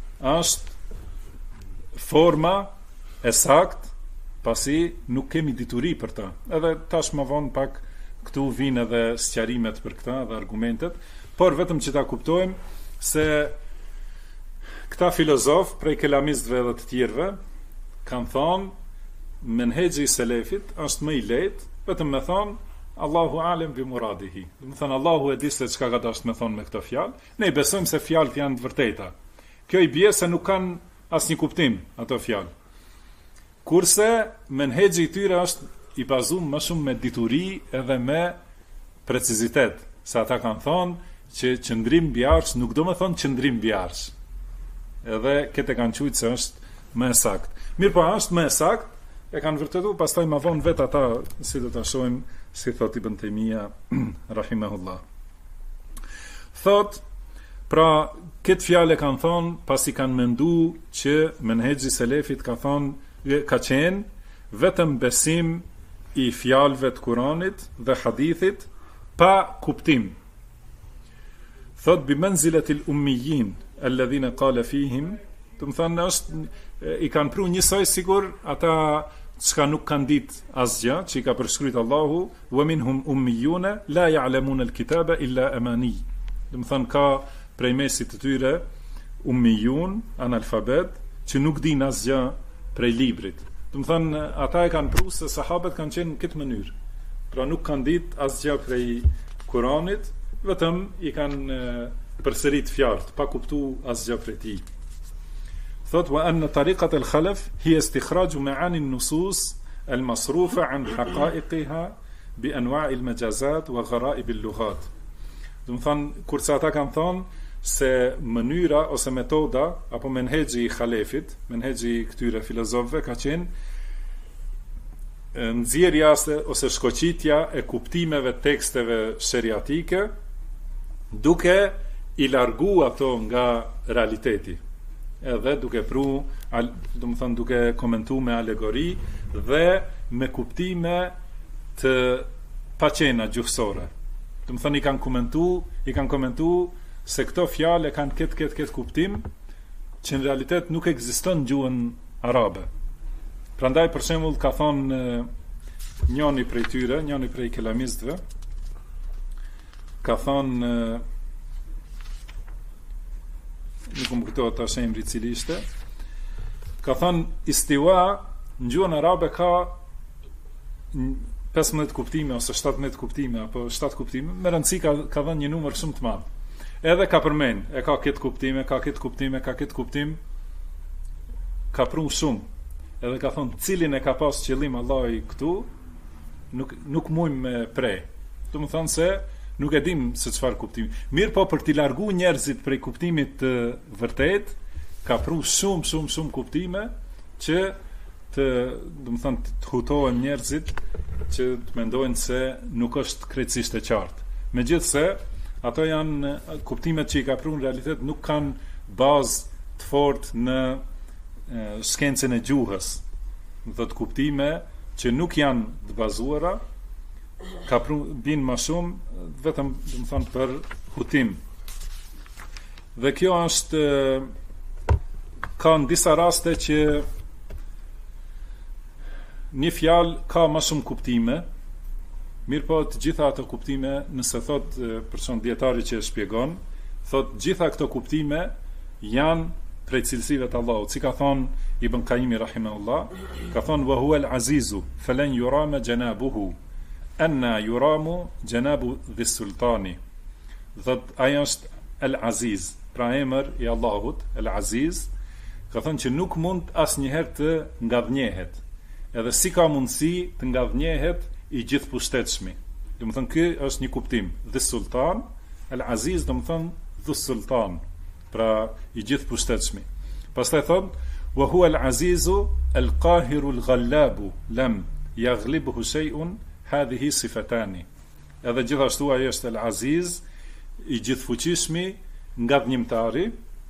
është forma e saktë, pasi nuk kemi dituri për ta. Edhe tash më vonë pak këtu vinë edhe sqarimet për këta dhe argumentet, por vetëm që ta kuptojmë se këta filozof prej kelamistëve dhe të tjerëve kanë thonë menhexhi i selefit është më i lehtë, vetëm me thonë Allahu alem bi muradihi. Do të thonë Allahu e di se çka ka dashur me thonë me këtë fjalë. Ne i besojmë se fjalët janë të vërteta. Kjo i bie se nuk kanë asnjë kuptim ato fjalë. Kurse menhexhi i tyre është i bazuar më shumë me dituri edhe me precizitet. Se ata kanë thonë që qëndrim mbi arsh nuk do të thonë qëndrim mbi arsh. Edhe këtë kanë thujtë se është më e saktë. Mirë po është më e saktë, e kanë vërtetuar pastaj më vonë vet ata, si do ta shohim, si thot Ibn Taymija rahimahullah. Thot, pra këtë fjalë kanë thonë pasi kanë menduar që menhexhi i selefit ka thonë ka qenë vetëm besim i fjalëve të Kuranit dhe hadithit pa kuptim. Thot bi manzilatil ummiyyin alladhina qala fihim, do të thonë është i kanë pru njësoj sigur ata çka nuk kanë ditë asgjë, që i ka përshkruajtur Allahu, wa minhum ummiyuna la ya'lamuna al-kitaba illa amani. Do të thonë ka prej mesit të tyre ummiyun, analfabet, që nuk dinë asgjë prej librit. Do të thonë ata e kanë pru se sahabët kanë qenë në këtë mënyrë. Pra nuk kanë ditë asgjë prej Kuranit, vetëm i kanë përsërit fjalët, pa kuptuar asgjë prej tij. Thot wa anna tariqat al-khalaf hiya istikhraj ma'ani an-nusus al-masrufa an haqa'iqiha bi anwa' al-majazat wa gharaib al-lughat. Do të thonë kurse ata kanë thonë se mënyra ose metoda apo menhexhi i khalefit, menhexhi i këtyre filozofëve ka qenë nxjerrja ose shkoqitja e kuptimeve teksteve sheriatike duke i largu ato nga realiteti. Edhe duke pru, do të thonë duke komentu me alegori dhe me kuptime të paqena gjuhësore. Do të thonë i kanë komentu se këto fjalë kanë këtë kuptim që në realitet nuk ekziston në gjuhën arabe. Prandaj për shembull ka thonë njëri prej tyre, njëri prej kelamistëve, ka thonë nuk më kujtohet tash emri i cili ishte, ka thënë istiwa në gjuhën arabe ka 15 kuptime ose 17 kuptime apo 7 kuptime, me rëndësi ka dhënë një numër shumë të madh. Edhe ka përmend, e ka këtë kuptime, ka këtë kuptime, ka këtë kuptim, ka pru shumë. Edhe ka thënë cilin e ka pas qëllim Allahu këtu, nuk mujmë me prej. Do të thonë se nuk e dim se çfarë kuptimi. Mirë po për t'i largu njerëzit prej kuptimit të vërtet, ka pru shumë kuptime që të hutohen njerëzit që të mendojnë se nuk është krejtësisht e qartë. Megjithse, ato janë kuptimet që i ka pru në realitet nuk kanë bazë të fortë në shkencën e gjuhës. Dhe të kuptime që nuk janë të bazuara ka bin më shumë vetëm do të thonë për hutim. Dhe kjo është ka në disa raste që një fjalë ka më shumë kuptime, mirë po të gjitha ato kuptime, nëse thot për shembull dietari që e shpjegon, thot gjitha këto kuptime janë prej cilësive të Allahut, si ka thonë Ibn Qayyim rahimahullah, ka thonë wa huwa al-azizu falan yurama janabuhu anna yuramu janabu dhi sultani. Thot ajo është El-Aziz, pra emër i Allahut, El-Aziz, ka thënë që nuk mund asnjëherë të ngadhnjehet. Edhe si ka mundësi të ngadhnjehet i gjithë pushtetshmi. Do të thënë ky është një kuptim. Dhi sultan, El-Aziz do të thënë dhu sultan, pra i gjithë pushtetshmi. Pastaj thonë wa huwa al-azizu al-qahiru al-ghallabu lam yaghlibuhu shay'un hadhihi sifatani. Edhe gjithashtu ai është al-aziz, i gjithfuqishmi, ngadhnimtari,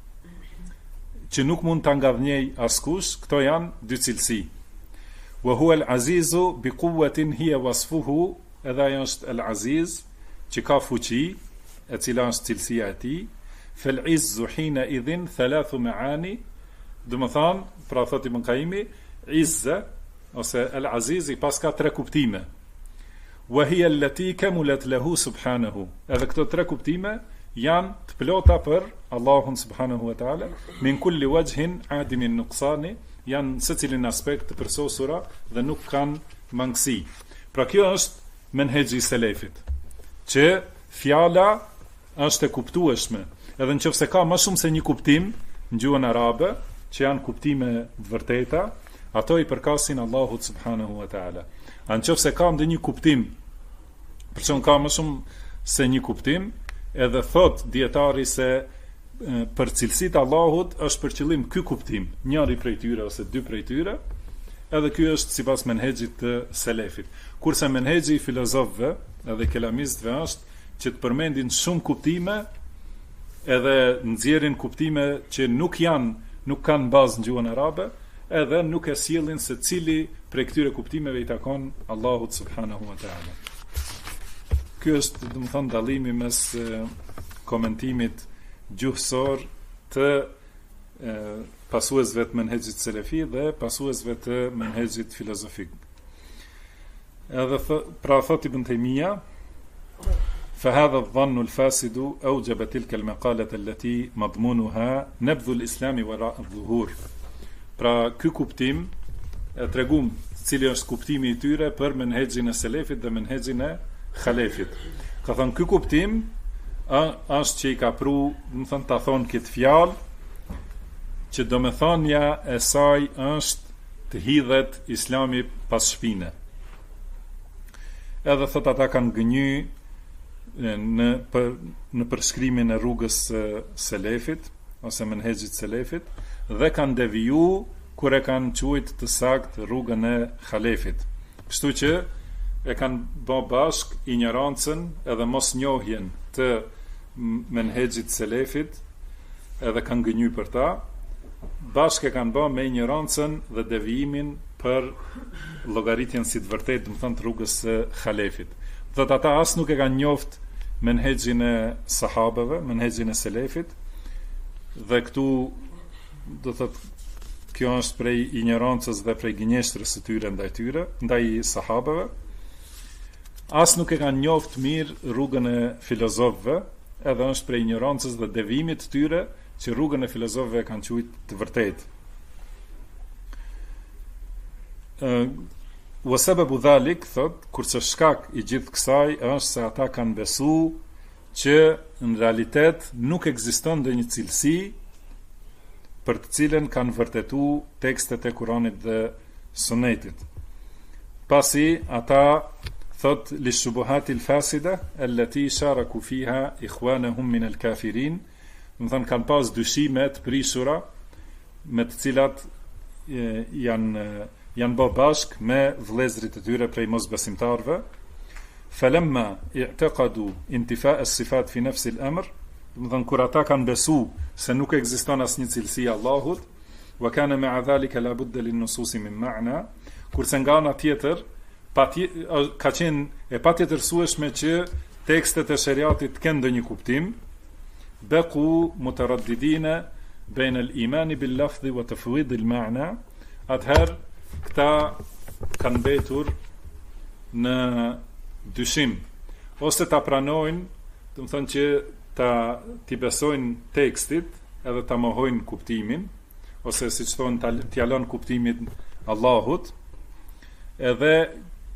që nuk mund ta ngadhnjej askush. Këto janë dy cilësi. Wa huwa al-azizu bi quwwatin hiya wasfuhu, edhe ai është al-aziz që ka fuqi, e cila është cilësia e tij. Fal-izzu hina idhin thalathu maani. Do më thanë, pra thot Ibn Qayyimi, izze, ose el-aziz i pas ka tre kuptime. Wa hiya allati kamulat lahu subhanahu. Edhe këto tre kuptime janë të plota për Allahun subhanahu wa taala, min kulli wajhin adimin nuqsani, janë secilin aspekt të përsosura dhe nuk kanë mangësi. Pra kjo është menhexhi i selefit, që fjala është e kuptueshme, edhe nëse ka më shumë se një kuptim në gjuhën arabe, që janë kuptime të vërteta, ato i përkasin Allahut subhanahu wa ta'ala. Nëse ka ndonjë kuptim, përçon ka më shumë se një kuptim, edhe thot dietari se për cilësitë Allahut është për qëllim ky kuptim, njëri prej tyre ose dy prej tyre, edhe ky është sipas menhexhit të selefit. Kurse menhexhi i filozofëve edhe kelamistëve është që të përmendin shumë kuptime, edhe nxjerrin kuptime që nuk kanë bazë në gjuhën arabe, edhe nuk e sjellin se cili prej këtyre kuptimeve i takon Allahut subhanahu wa taala. Ky është, do të thonë, dallimi mes komentimit gjuhësor të pasuesve të menhexhit selefi dhe pasuesve të menhexhit filozofik. Edhe pra thot Ibn Taymija, فهذا الظن الفاسد أوجب تلك المقالة التي مضمونها نبذ الإسلام وراء الظهور. Pra ky kuptim e tregum cili është kuptimi i tyre për menhexhin e selefit dhe menhexhin e khalefit. Ka thënë ky kuptim është që i ka pru, do të thonë ta thonë këtë fjalë, që domethënia e saj është të hidhet Islami pas shpine. Edhe thot ata kanë gënjy në përshkrimin e rrugës selefit ose menhexhit selefit dhe kanë deviju kur e kanë quajt të sakt rrugën e khalefit. Kështu që e kanë bë bashk ignorancën edhe mosnjohjen të menhexhit selefit, edhe kanë gënjy për ta, bashkë e kanë bë me ignorancën dhe devijimin për llogaritjen si të vërtetë, do të thonë rrugës së khalefit. Dhe ata as nuk e kanë njoft menhexhin e sahabeve, menhexhin e selefit, dhe këtu do thotë kjo është prej ignorancës dhe prej gënjeshtrës së tyre ndaj sahabeve. As nuk e kanë njoft mirë rrugën e filozofëve, edhe është prej ignorancës dhe devimit të tyre që rrugën e filozofëve kanë quajtur të vërtetë. Wa sababu dhalik, thot, kurse shkak i gjithë kësaj është se ata kanë besu që në realitet nuk ekziston ndonjë cilësi për të cilën kanë vërtetu tekstet e Kuranit dhe Sunetit. Pasi ata thot li shubuhatil fasida allati sharaku fiha ikhwanahum min al-kafirin, do të thonë kanë pas dyshime të prishura me të cilat janë bë bashk me vëllezërit e tyre prej mosbesimtarëve. Falamma i'taqadu intifa' as-sifat fi nafs al-amr, do të thonë kur ata kanë besu se nuk ekziston asnjë cilësi Allahut, wa kana ma'a dhalika la budda lin-nusus min ma'na, kurse nga ana tjetër ka qenë e patjetërsueshme që tekstet e shariatit kanë ndonjë kuptim, baqu mutaraddidina baina al-iman bil-lafdh wa tafwid al-ma'na, atëherë këta kanë mbetur në dyshim, ose ta pranojnë, do të thonë që t'i besojnë tekstit edhe ta mohojnë kuptimin, ose siç thonë t'ja lënë kuptimin Allahut, edhe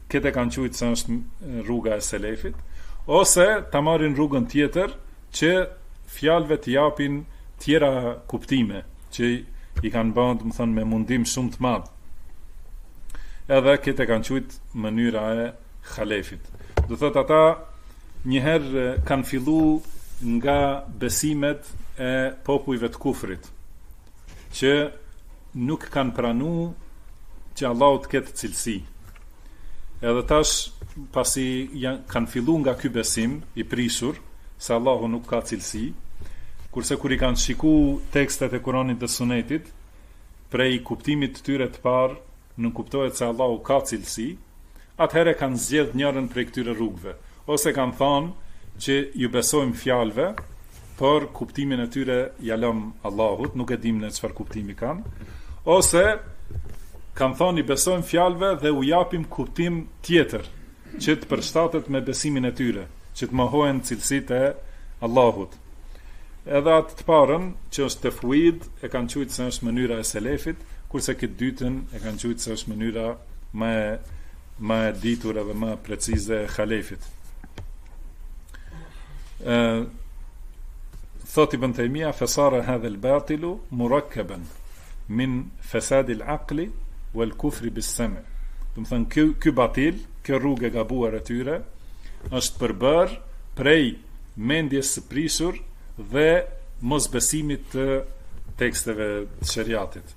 këtë e kanë thujtë se është rruga e selefit, ose ta marrin rrugën tjetër që fjalëve të japin tjera kuptime, që i kanë bën, do të thonë, me mundim shumë të madh. Edhe këtë e kanë thujtë mënyra e halefit. Do thotë ata njëherë kanë fillu nga besimet e popujve të kufrit, që nuk kanë pranu që Allahu të ketë cilësi. Edhe tash, pasi kanë fillu nga ky besim i prishur, se Allahu nuk ka cilësi, kurse kur i kanë shiku tekstet e Kuranit dhe Sunetit, prej kuptimit të tyre të parë, nuk kuptohet se Allahu ka cilësi, atëherë kanë zgjedh njërën prej këtyre rrugëve, ose kanë thonë që ju besojmë fjalëve, por kuptimin e tyre ja lëm Allahut, nuk e dim në çfarë kuptimi kanë, ose kanë thonë i besojmë fjalëve dhe u japim kuptim tjetër, që të përshtatet me besimin e tyre, që të mohohen cilësitë e Allahut. Edhe atë të parën, që është tefwid, e kanë thujtë se është mënyra e selefit, kurse këtë dytën e kanë thujtë se është mënyra më e ditur edhe më precize e halefit. Thot Ibn Taymija, fesara hadha al-batilu murakkaban min fasad al-aqli wal kufri bis-sam'. Do të thënë ky batil, kjo rrugë e gabuar e tyre, është përbër prej mendjes së prishur dhe mosbesimit të teksteve të shariatit.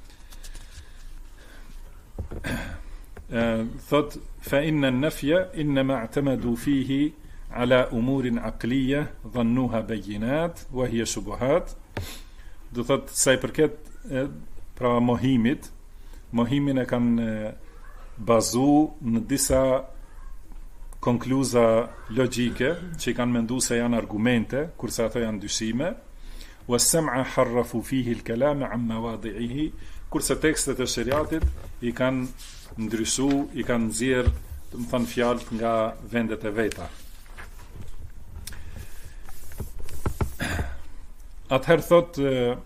Thot fa inna an-nafya inma i'tamadu fihi ala umurin aqliyah dhannuha bayinat wa hiya shubuhat. Do thot sa i përket pra mohimin e kanë bazu në disa konkluza logjike që i kanë mendu se janë argumente, kurse ato janë dyshime, was-sam'a harrafu fihi al-kalam 'an mawadi'ihi, kurse tekstet e shariatit i kanë ndryshu, i kanë nxjerr, do të thonë, fjalët nga vendet e veta. Atëherë thot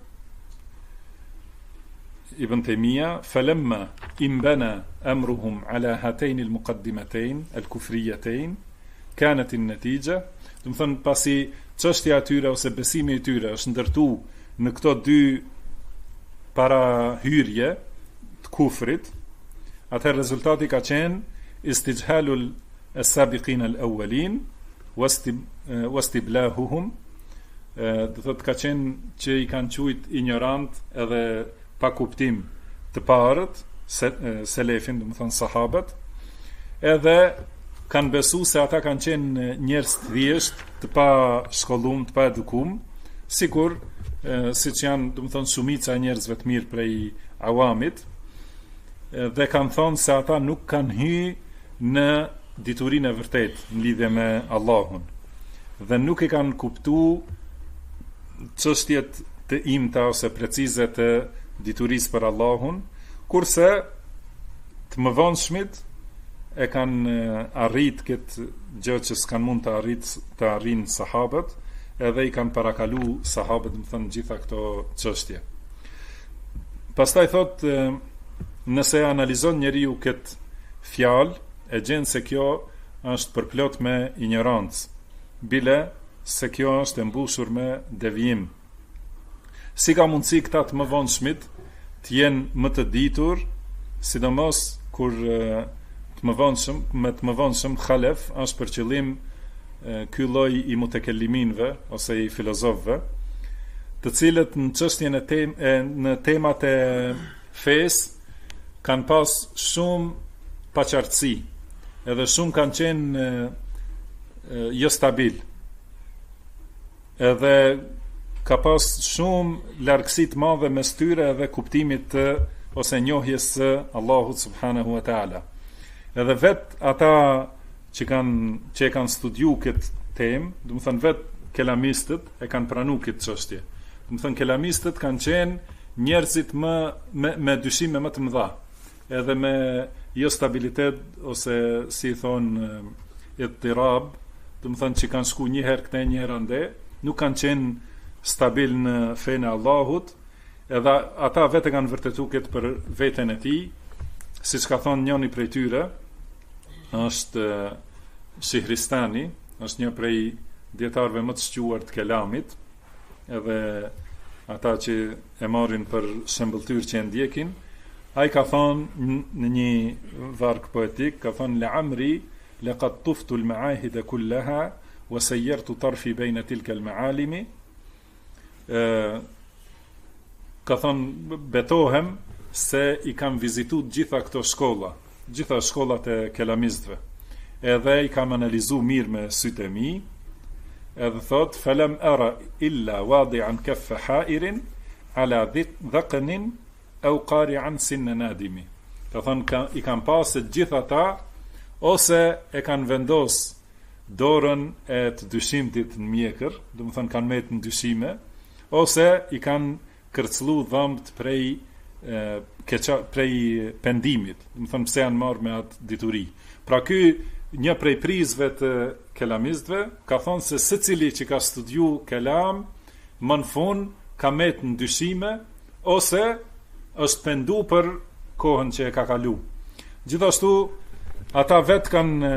Ibn Taymija, falamma imbana amruhum ala hatayn al-muqaddimatayn al-kufriyatayn kanat an-natija, do të thonë, pasi çështja e tyre ose besimi i tyre është ndërtu në këto dy parahyrje të kufrit, atëherë rezultati ka qenë istijhalul as-sabiqin al-awwalin wastiblahuhum, do thotë ka qenë që i kanë qujt ignorant edhe pa kuptim të parët, selefin, do të thonë sahabët, edhe kanë besu se ata kanë qenë njerëz të thjesht, të pa shkollum, të pa edukum, sikur siç janë, do të thonë, shumica e njerëzve të mirë prej awamit, dhe kanë thonë se ata nuk kanë hyrë në diturinë e vërtet në lidhje me Allahun, dhe nuk i kanë kuptuar çështjet të imta ose precize të diturisë për Allahun, kurse të mëvonshmit e kanë arrit këtë gjë që s'kan mund të arrin sahabët, edhe i kanë parakalu sahabët, më thënë, gjitha këto çështje. Pastaj thot, nëse analizon njeriu këtë fjalë, e gjen se kjo është përplot me ignorancë, bile se kjo është e mbushur me devijim. Si ka mundësi këta të mëvonshmit të jenë më të ditur, sidomos kur me të mëvonshëm khalef është për qëllim ky lloj i mutekelliminve ose i filozofëve, të cilët në çështjen në temat e fesë kanë pas shumë paqartësi, edhe shumë kanë qenë jo stabil, edhe ka pas shumë largësi të madhe mes tyre edhe kuptimit të ose njohjes së Allahut subhanahu wa taala. Edhe vet ata që e kanë studiu këtë temë, do të thënë vet kelamistët e kanë pranuar këtë çështje. Do të thënë kelamistët kanë qenë njerëzit me dyshime më të mëdha, edhe me jo stabilitet ose si thon idtirab, do të thënë që kanë shku një herë këtej një herë ande, nuk kanë qenë stabil në fenë e Allahut, edhe ata vetë kanë vërtetuar këtë për veten e tij, siç ka thonë njëri prej tyre, është Shihristani, është një prej dietarëve më të shquar të kelamit, edhe ata që e marrin për shembulltyr që e ndjekin. Ai ka thonë në një varg poetik, ka thonë le amri laqad tuftu al-ma'ahid kullaha wa sayyartu tarfi bayna tilka al-ma'alimi. Ka thonë betohem se i kam vizitu gjitha këto shkolla, gjitha shkollat e kelamistëve, edhe i kam analizu mirë me sytë e mi, edhe thot falam ara illa wadi'an kaffa ha'irin ala dhaqnin aw qari'an sinna nadimi. Ka thonë i kam pasë gjitha ta ose e kanë vendos dorën e të dyshimtit në mjekër, do të thonë kanë met në dyshime, ose i kanë kërcëllu dhëmbët prej pendimit, do të thonë pse janë marrë me atë dituri. Pra ky një prej prizve të kelamistëve ka thonë se secili që ka studiu kelam më në fund ka met në dyshime ose është pendu për kohën që e ka kalu. Gjithashtu ata vetë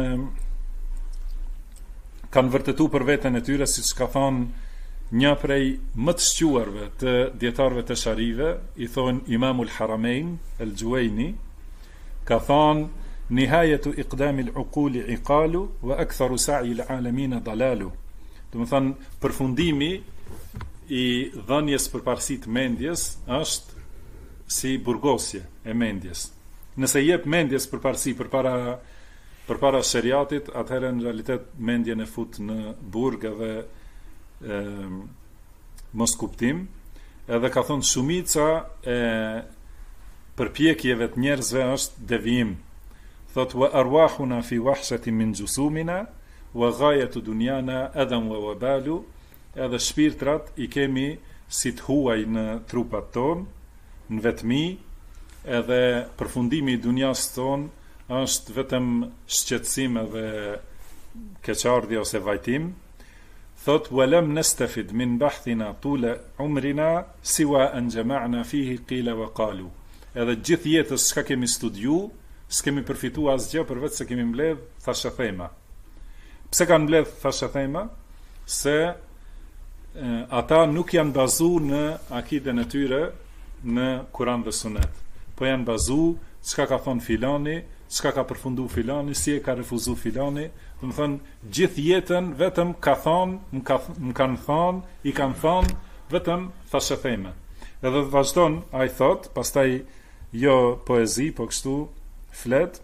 kanë vërtetu për veten e tyre, siç ka thonë një prej më të shquarve të dietarëve të sharive, i thonë Imamul Haramain el-Juwayni, ka thonë nihajetu iqdami l'uquli iqalu wa aktharu sa'i l'alamin dalalu. Do të thonë përfundimi i dhënjes përparësit mendjes është si burgosje e mendjes. Nëse jep mendjes përparësi përpara shariatit, atëherë në realitet mendjen e fut në burg edhe mos kuptim. Edhe ka thonë shumica e përpjekjeve të njerëzve është devijim. Thot wa arwahuna fi wahshatin min jusumina wa ghayatu dunyana adam wa wabalu. Edhe shpirtrat i kemi si të huaj në trupat ton, në vetmi, edhe përfundimi i dunjas ton është vetëm shqetësim edhe keqardhje ose vajtim. Thot walam nastafid min bahthina tula umrina siwa an jama'na fihi qila wa qalu. Edhe gjithë jetës çka kemi studiu, s'kemi përfituar asgjë përveç se kemi mbledh thashëthema. Pse kanë mbledh thashëthema? Se ata nuk janë bazu në akiden e tyre në Kur'an dhe Sunet, po janë bazu çka ka thonë filani, çka ka përfundu filani, si e ka refuzu filani. Do të thonë gjithë jetën vetëm ka thonë, më kanë thonë, i kanë thonë vetëm thashëtheme. Edhe vazhdon ai thot, pastaj jo poezi, po kështu flet.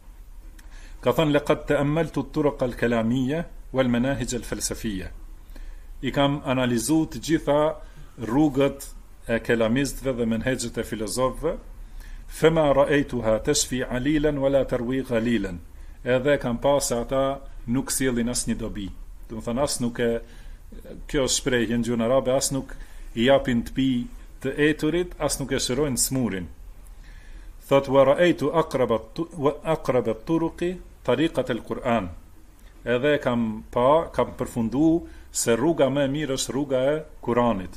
Ka thonë laqad ta'ammaltu at-turuq al-kalamiyya wal manahij al-falsafiyya. I kam analizu të gjitha rrugët e kelamistëve dhe menhexhet e filozofëve, fema ra'aytuha tashfi alilan wala tarwi ghalilan. Edhe kam pasë ata nuk sjellin asnjë dobi. Do të thonë as nuk e kjo shprehje në gjuhën arabe as nuk i japin të pi të eturit, as nuk e shërojnë smurin. Thot wa ra'aytu aqrab at-turuqi tariqat al-Quran. Edhe kam përfundu se rruga më e mirë është rruga e Kuranit.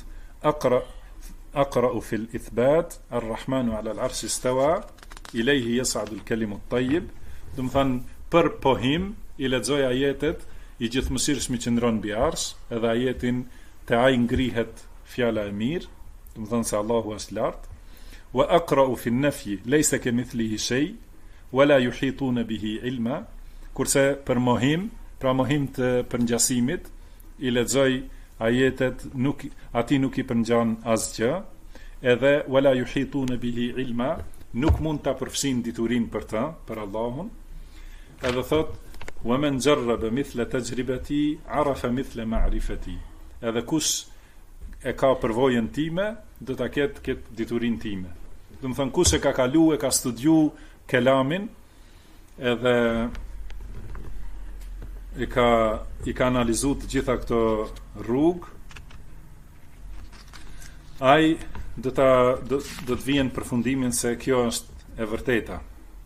Aqra'u fil ithbat ar-Rahmanu 'ala al-'arshi istawa ilayhi yas'adu al-kalimu at-tayyib. Do të thonë për pohim i lexoj ajetet i gjithëmëshirshëm që ndron mbi arsh, edhe ajetin te ai ngrihet fjala e mirë, do të thonë se Allahu është lart. Wa aqra'u fi an-nafyi laysa kamithlihi shay wala yuhituna bihi ilma. Kurse për mohim, pra mohim të përngjasimit, i lexoj ajetet, ati nuk i përngjan asgjë, edhe wala yuhituna bihi ilma, nuk mund ta përfshin diturin për të, për Allahun. Edhe thot wa man jarraba mithla tajribati arafa mithla ma'rifati. Edhe kush e ka përvojën time, do ta ketë diturin time. Do të thonë kush e ka kalu, e ka studiu kelamin, edhe i ka analizu të gjitha këto rrugë, ai do të vijen përfundimin se kjo është e vërteta.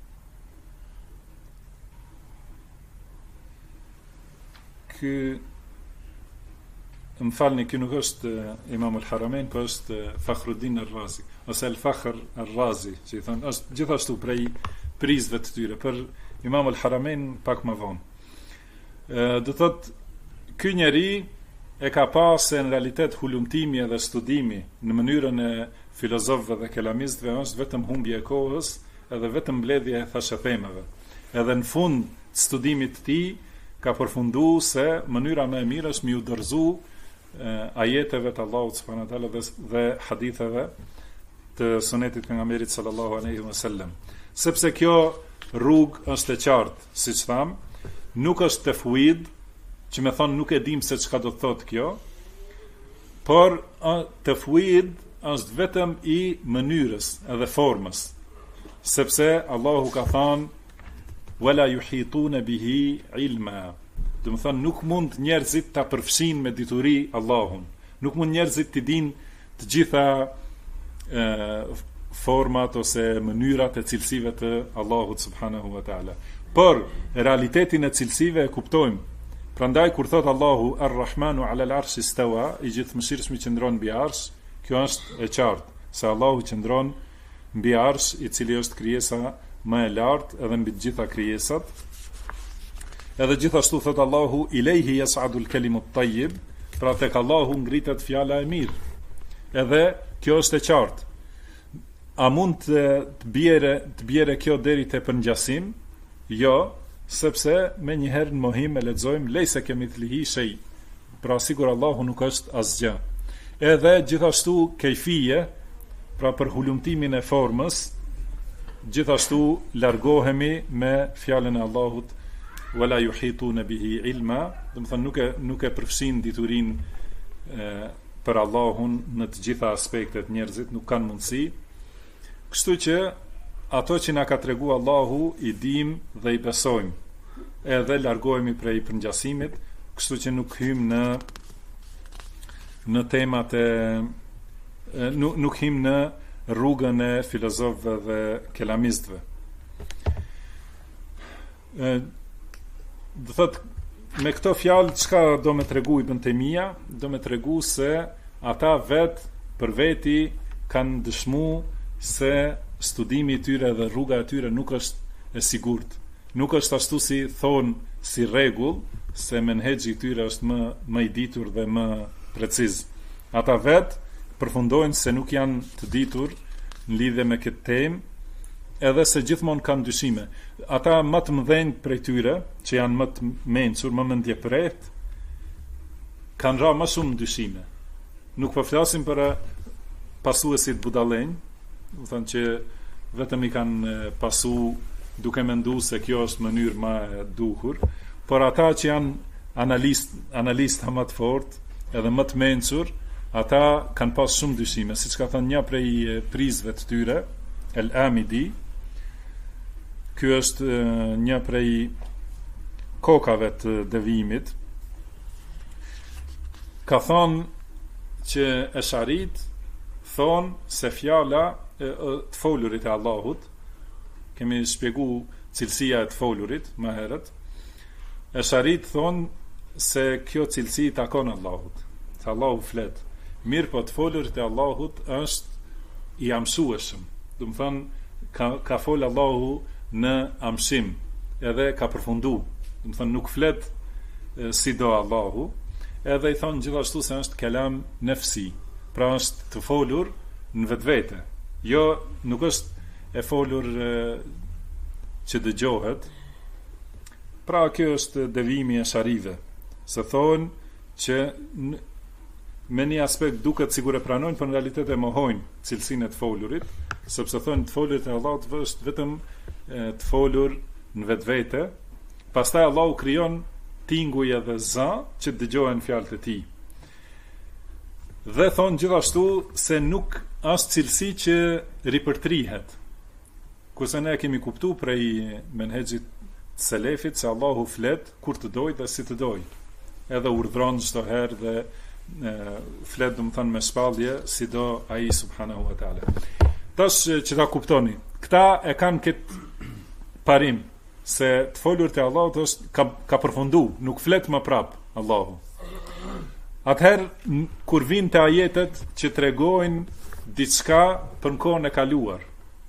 Më falni, kjo nuk është Imam al-Haramain, po është Fakhruddin al-Razi, ose al-Fakhr al-Razi, që i thonë, është gjithashtu prej prizve të tyre, për Imam al-Haramein pak më vonë. Do thot, ky njeri e ka pasë në realitet hulumtimi edhe studimi në mënyrën e filozofëve dhe kelamistëve është vetëm humbje e kohës edhe vetëm mbledhje e thashëthemeve. Edhe në fund të studimit të tij ka përfundu se mënyra më e mirë është mi u dorëzu ajeteve të Allahut subhanahu wa taala dhe haditheve të sunetit pejgamberit sallallahu alaihi wasallam. Sepse kjo rrugë është e qartë, siç tham, nuk është tefwid, që me thonë nuk e dim se çka do të thotë kjo, por tefwid është vetëm i mënyrës edhe formës, sepse Allahu ka thënë wala yuhituna bihi ilma. Do të thonë nuk mund njerëzit ta përfshin me dituri Allahun. Nuk mund njerëzit të dinë të gjitha format ose mënyrat e cilësive të Allahut subhanahu wa taala. Por realitetin e cilësive e kuptojmë. Prandaj kur thot Allahu Ar-Rahmanu 'ala al-'arsh istawa, i gjithëmshirshmi qëndron mbi arsh, kjo është e qartë se Allahu qëndron mbi arsh, i cili është krijesa më e lartë edhe mbi të gjitha krijesat. Edhe gjithashtu thot Allahu ilayhi yas'adu al-kalimu at-tayyib, pra tek Allahu ngritet fjala e mirë. Edhe kjo është e qartë. A mund të bjere kjo deri te përngjasim? Jo, sepse me njëherë në mohim e lexojmë lejse kemi të lihi shej, pra sigur Allahu nuk është asgjë. Edhe gjithashtu kejfije, pra për hulumtimin e formës, gjithashtu largohemi me fjalën e Allahut wala yuhituna bihi ilma, do të thonë nuk e përfshin diturin për Allahun në të gjitha aspektet, njerëzit nuk kanë mundësi. Kështu që ato që na ka tregu Allahu i dim dhe i besojmë, edhe largohemi prej përngjasimit, kështu që nuk hym në temat e nuk hym në rrugën e filozofëve dhe kelamistëve. Do thot, me këto fjalë çka do me tregu Ibn Taymija, do me tregu se ata vetë për veti kanë dëshmuar se studimi i tyre dhe rruga e tyre nuk është e sigurt. Nuk është ashtu si thon si rregull, se menhexhi i tyre është më i ditur dhe më preciz. Ata vetë përfundojnë se nuk janë të ditur në lidhje me këtë temë, edhe se gjithmonë kanë dyshime. Ata më të mëdhenj prej tyre, që janë më të mençur, më mendjeprehtë, kanë ra më shumë dyshime. Nuk po flasim për pasuesit budallënj, do thënë që vetëm i kanë pasu duke menduar se kjo është mënyrë më e duhur, por ata që janë analista më të fortë edhe më të mençur, ata kanë pas shumë dyshime, siç ka thënë një prej prizve të tyre, El-Amidi. Ky është një prej kokave të devijimit. Ka thonë që esharit thonë se fjala të folurit e Allahut, kemi shpjegu cilësia e të folurit më herët, esharit thonë se kjo cilësi takon Allahut, se Allahu flet. Mirë po të folurit e Allahut është i amësueshëm, do të thonë ka fol Allahu në amësim, edhe ka përfundu, do të thonë nuk flet si do Allahu, edhe i thonë gjithashtu se është kelam nefsi, pra është të folur në vetvete. Jo, nuk është e folur që dëgjohet. Pra kjo është devijimi e sharive, se thonë që me një aspekt duket sigur e pranojnë, për në realitet e mohojnë cilësinë e të folurit, sepse thonë të folurit e Allahut është vetëm të folur në vetvete, pastaj Allahu krijon tinguj edhe za që dëgjohen fjalët e tij. Dhe thonë gjithashtu se nuk është cilësi që ripërtrihet. Kurse ne kemi kuptuar prej menhexhit të selefit se Allahu flet kur të doj dhe si të doj. Edhe urdhron çdo herë dhe flet, do të thonë me shpallje, si do ai subhanahu wa taala. Tash që ta kuptoni, këta e kanë këtë parim se të folur të Allahut është ka përfundu, nuk flet më prap Allahu. Atëherë kur vinë të ajetet që tregojnë diçka për në kohën e kaluar,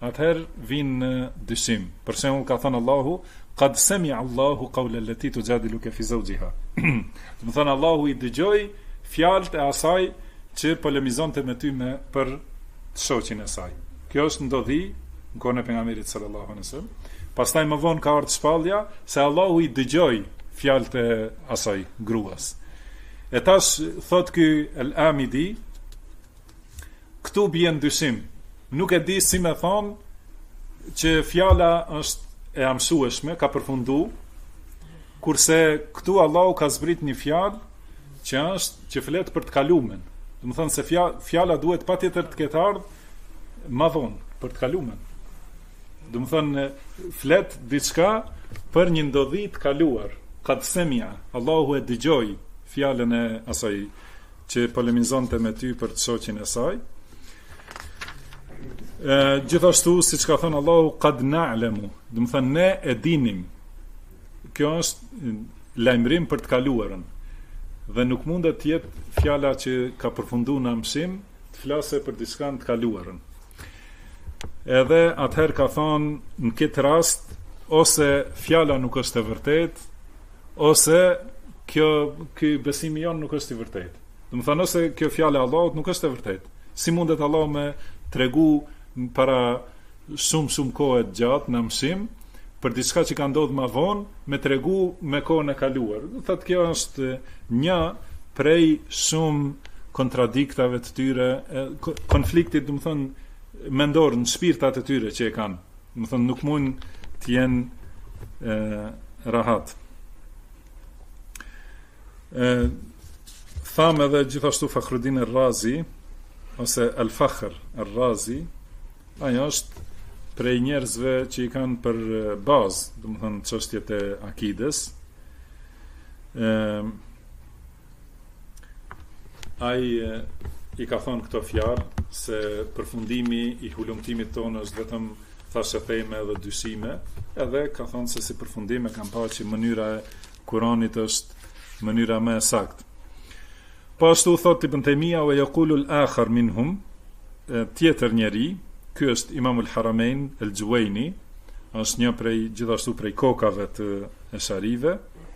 atëherë vinë në dyshim. Për shembull ka thënë Allahu, qad sami'a Allahu qawla allati tujadiluka fi zawjiha. Do të thënë Allahu i dëgjoi fjalët e asaj që polemizonte me ty për shoqin e saj. Kjo është ndodhi në kohën e pejgamberit sallallahu alaihi wasallam. Pastaj më vonë ka ardhur shpallja se Allahu i dëgjoi fjalët e asaj gruas. E tash thot ky El-Amidi, këtu bjen dyshim. Nuk e di si me thonë që fjala është e amësueshme, ka përfundu, kurse këtu Allahu ka zbrit një fjalë që flet për të kalumen. Do të thonë se fjala duhet patjetër të ketë ardhur më vonë për të kalumen. Do të thonë flet diçka për një ndodhi të kaluar. Qad semia, Allahu e dëgjoi fjalën e asaj që polemizonte me ty për të shoqin e saj. Gjithashtu, siç ka thënë Allahu, qad na'lamu, do të thonë ne e dinim. Kjo është lajmërim për të kaluarën. Dhe nuk mundet të jetë fjala që ka përfunduar në mësim të flasë për diçka të kaluarën. Edhe atëherë ka thonë në këtë rast, ose fjala nuk është e vërtet, ose ky besimi jon nuk është i vërtet. Do të thonë ose kjo fjala e Allahut nuk është e vërtet. Si mundet Allahu me tregu para shumë kohë gjatë në mësim për diçka që ka ndodhur më vonë me tregu me kohën e kaluar. Do thotë kjo është një prej shumë kontradiktave të tyre, konfliktit, do të thonë mendor në shpirtat e tyre që e kanë. Do të thonë nuk mund të jenë rahat. Tham edhe gjithashtu Fakhruddin Ar-Razi ose Al-Fakhr Ar-Razi, ajo është prej njerëzve që i kanë për bazë, do të thonë çështjet e akides. Ai i ka thonë këto fjalë se përfundimi i hulumtimit tonë është vetëm thashë theme dhe dyshime, edhe ka thonë se si përfundim e kanë parë që mënyra e Kuranit është mënyra më e saktë. Po ashtu thot Ibn Taymija wa yaqulu al-akhar minhum, tjetër njeri, ky është Imam al-Haramain al-Juwayni, është një prej gjithashtu prej kokave të Esharive.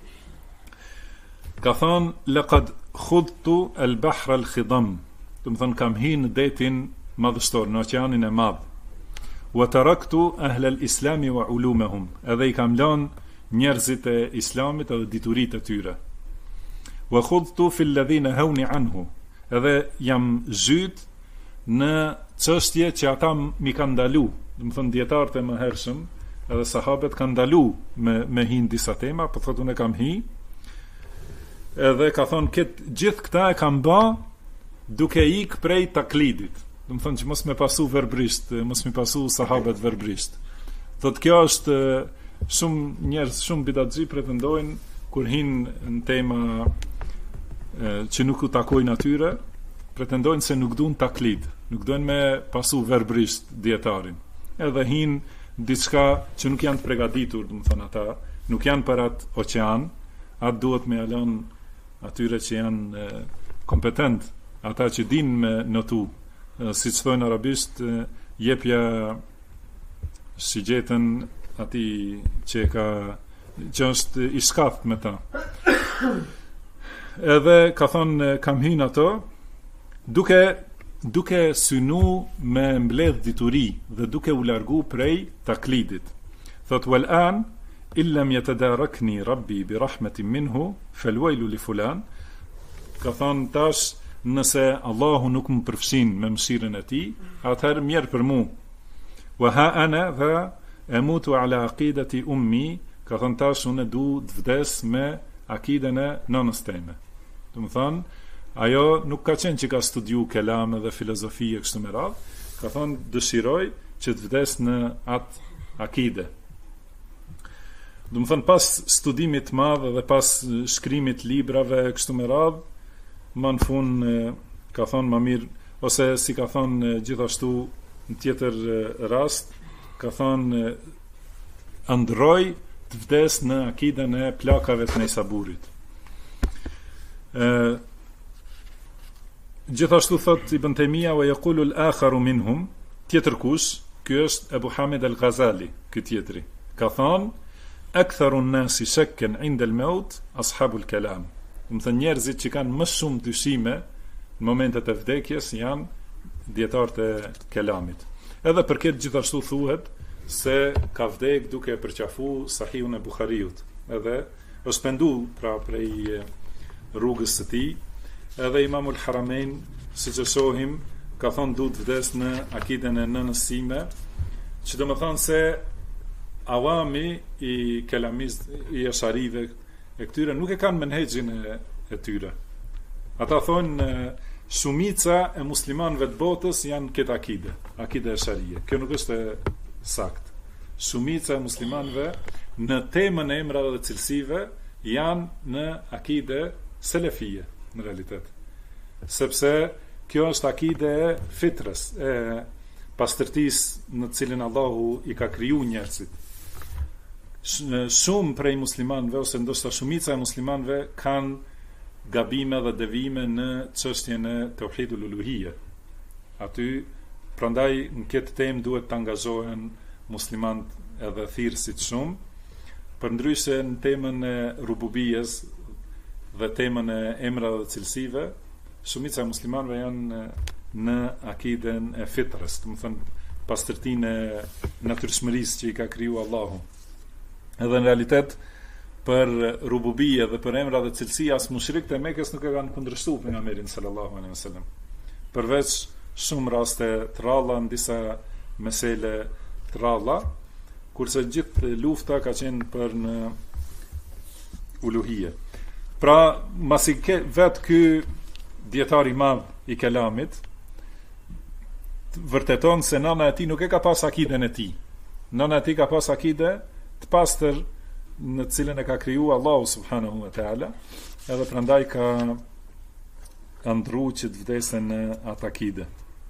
Ka thonë laqad khudtu al-bahr al-khidam, do të thonë kam hyrë në detin madhështor, në oqeanin e madh. Wa taraktu ahla al-islam wa ulumahum, edhe i kam lënë njerëzit e islamit edhe dituritë e tyre. Wa khudtu fil ladhina hawni anhu, edhe jam zhyt në çështje që ata mi kanë ndalu, do të thonë dietarët e mëhershëm edhe sahabët kanë ndalu me hin disa tema, po thotë unë kam hi. Edhe ka thonë gjithë këta e kam bë duke ik prej taklidit. Do të thonë që mos me pasu verbrisht, mos me pasu sahabët verbrisht. Thotë kjo është shumë njerëz, shumë bidatxhi pretendojnë kur hin në tema që nuk u takojnë atyre, pretendojnë se nuk duan taklid, nuk duan me pasu verbrisht dietarin. Edhe hin diçka që nuk janë të përgatitur, do të thonë ata, nuk janë për atë oqean, atë duhet me alon atyre që janë kompetent, ata që dinë me notu, siç thonë arabisht, jepja shigjetën ati që është i shkaft me ta. Edhe ka thonë kam hyn ato duke synu me mbledh dituri dhe duke u largu prej taklidit. Thot wal an illam yatadarakni rabbi bi rahmatin minhu falwaylu li fulan. Ka thonë tash nëse Allahu nuk më përfshin me mëshirën e tij, atëherë mirë për mua. Wa ha ana dha amutu ala aqidati ummi, ka thonë tash unë du të vdes me akiden e nënës time. Do të thonë, ajo nuk ka qenë që ka studiu kelam dhe filozofi e kështu me radhë, ka thonë dëshiroj që të vdes në atë akide. Do të thonë pas studimit madh dhe pas shkrimit librave e kështu me radhë, më në fund ka thonë më mirë, ose si ka thonë gjithashtu në tjetër rast, ka thonë ëndroj të vdes në akiden e plakave të Nejsaburit. Gjithashtu thot Ibn Taymija wa yaqulu al-akharu minhum, tjetër kush, ky është Ebu Hamid al-Ghazali, ky tjetri. Ka thonë, aktharu an-nasi shakkan 'inda al-maut ashabul kalam. Do të thënë njerëzit që kanë më shumë dyshime në momentet e vdekjes janë dietarët e kelamit. Edhe për këtë gjithashtu thuhet se ka vdek duke e përqafu Sahihun e Buhariut. Edhe është pendu pra prej rrugës së tij. Edhe Imamul Haramein, siç e shohim, ka thonë duhet vdes në akiden e nënës sime, që do më thonë se awami i kelamist, i asharive e këtyre nuk e kanë menhegjin e tyre. Ata thonë shumica e muslimanëve të botës janë këtë akide e sharie. Kjo nuk është sakt. Shumica e muslimanëve në temën e emrave dhe cilësive janë në akide selefie në realitet. Sepse kjo është akide e fitrës, e pastërtisë në cilin Allahu i ka kriju njerëzit. Shumë prej muslimanëve, ose ndoshta shumica e muslimanëve kanë gabime dhe devime në çështjen e tauhidul uluhiyya. Aty, prandaj në këtë temë duhet të angazhohen muslimanët edhe thirrësit shumë, përndryshe në temën e rububijes dhe temën e emrave dhe cilësive, shumica e muslimanëve janë në akiden e fitrës, do të thënë pastërtinë e natyrshmërisë që i ka kriju Allahu. Edhe në realitet për rububie dhe për emra dhe cilësi as mushrikët e Mekës nuk e kanë kundërshtuar pejgamberin sallallahu alaihi wasallam. Përveç shumë raste të ralla në disa mesele të ralla, kurse gjithë lufta ka qenë për në uluhije. Pra, masi vetë ky dietar i madh i kelamit vërteton se nëna e tij nuk e ka pas akiden e tij. Nëna e tij ka pas akide të pastër në cilën e ka kriju Allahu subhanahu wa ta'ala, edhe prandaj ka ndru që të vdesen në atë akide.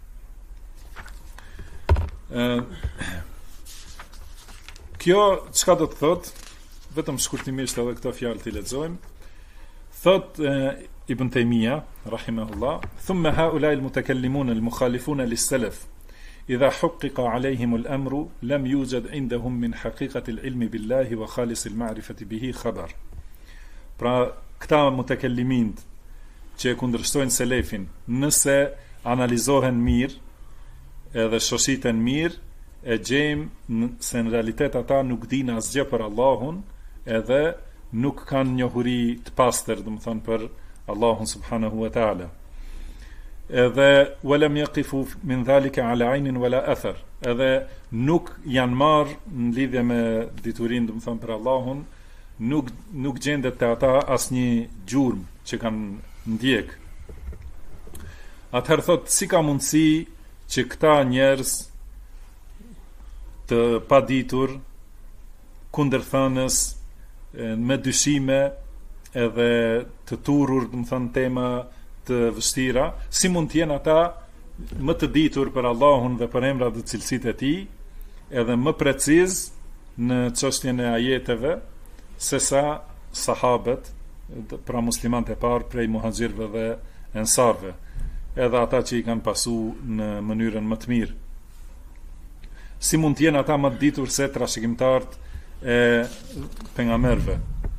Kjo çka do të thot, vetëm shkurtimisht edhe këto fjalë të lexojmë. Thot Ibn Taymija rahimahullah, thumma haula al-mutakallimun al-mukhalifun lis-salaf إذا حقق عليهم الأمر لم يوجد عندهم من حقيقة العلم بالله وخالص المعرفة به خبر. Pra, këta mutakellimin që e kundërshtojnë selefin, nëse analizohen mirë edhe shoshiten mirë, e gjejmë se në realitet ata nuk dinë asgjë për Allahun, edhe nuk kanë njohuri të pastër, do të thonë për Allahun subhanahu wa ta'ala. Edhe walam yaqifu min dhalika ala aynin wala athar, edhe nuk janë marrë në lidhje me diturinë, do të thonë për Allahun, nuk gjendet te ata asnjë gjurmë që kanë ndjek. Atëherë thot, si ka mundësi që këta njerëz të paditur, kundërthënës, me dyshime edhe të turur, do të thonë tema të vështira, si mund të jenë ata më të ditur për Allahun dhe për emrat dhe cilësitë e tij, edhe më preciz në çështjen e ajeteve se sa sahabët, pra muslimanët e parë prej muhaxhirëve dhe ensarëve, edhe ata që i kanë pasu në mënyrën më të mirë. Si mund të jenë ata më të ditur se trashëgimtarët e pejgamberëve,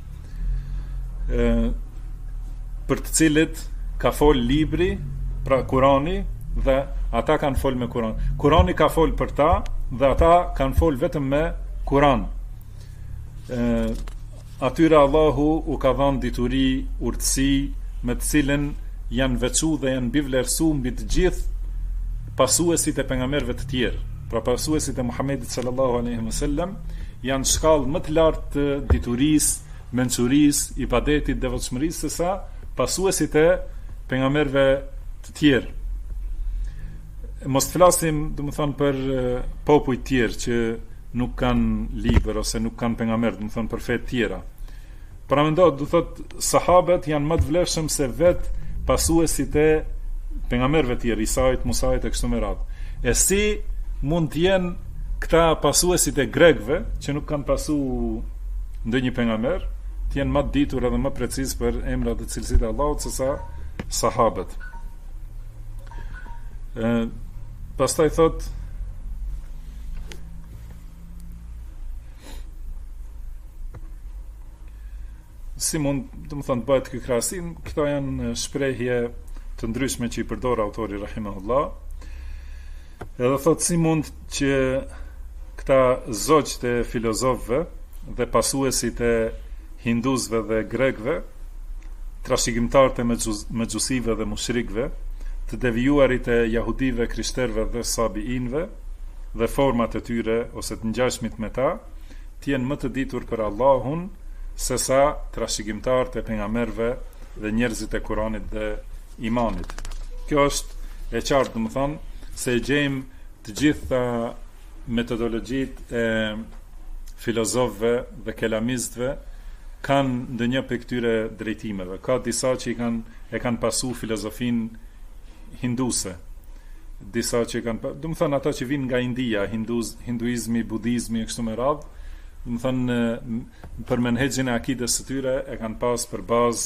për të cilët ka fol libri, pra Kurani, dhe ata kanë fol me Kuran. Kurani ka fol për ta, dhe ata kanë fol vetëm me Kuran. Atyre Allahu u ka dhënë dituri, urtësi, me të cilën janë veçu dhe janë bivlerësu mbi të gjithë pasuesit e pejgamberëve të tjerë. Pra pasuesit e Muhamedit sallallahu alaihi wasallam janë shkallë më të lartë të diturisë, mençurisë, ibadetit, devotshmërisë se sa pasuesit e pejgamberëve të tjerë. Mos flasim, do të thonë, për popuj të tjerë që nuk kanë libër ose nuk kanë pejgamber, do të thonë për fe të tjera. Pra mendo, do thotë, sahabët janë më të vlefshëm se vetë pasuesit e pejgamberëve të tjerë, Isait, Musait e kështu me radhë. E si mund të jenë këta pasuesit e grekëve që nuk kanë pasu ndonjë pejgamber, të jenë më të ditur edhe më preciz për emrat dhe cilësitë e Allahut se sa sahabët. Pastaj thot si mund, do të thonë, bëhet ky krahasim? Këto janë shprehje të ndryshme që i përdor autori rahimahullah. Edhe thot si mund që këta zogjt e filozofëve dhe pasuesit e hinduzve dhe grekëve, trashëgimtarët e mexhusive dhe mushrikëve, të devijuarit e jahudive, krishterëve dhe sabiinëve dhe format e tyre ose të ngjashmit me ta, të jenë më të ditur për Allahun se sa trashëgimtarët e pejgamberëve dhe njerëzit e Kuranit dhe imanit. Kjo është e qartë, do të thonë se e gjejmë të gjitha metodologjitë e filozofëve dhe kelamistëve kanë ndonjë prej këtyre drejtimeve. Ka disa që e kanë pasu filozofin hinduse, disa që kanë, do të thonë ata që vinë nga India, hinduizmi, budizmi e kështu me radhë, do të thonë për menhexhin e akides së tyre i kanë pas për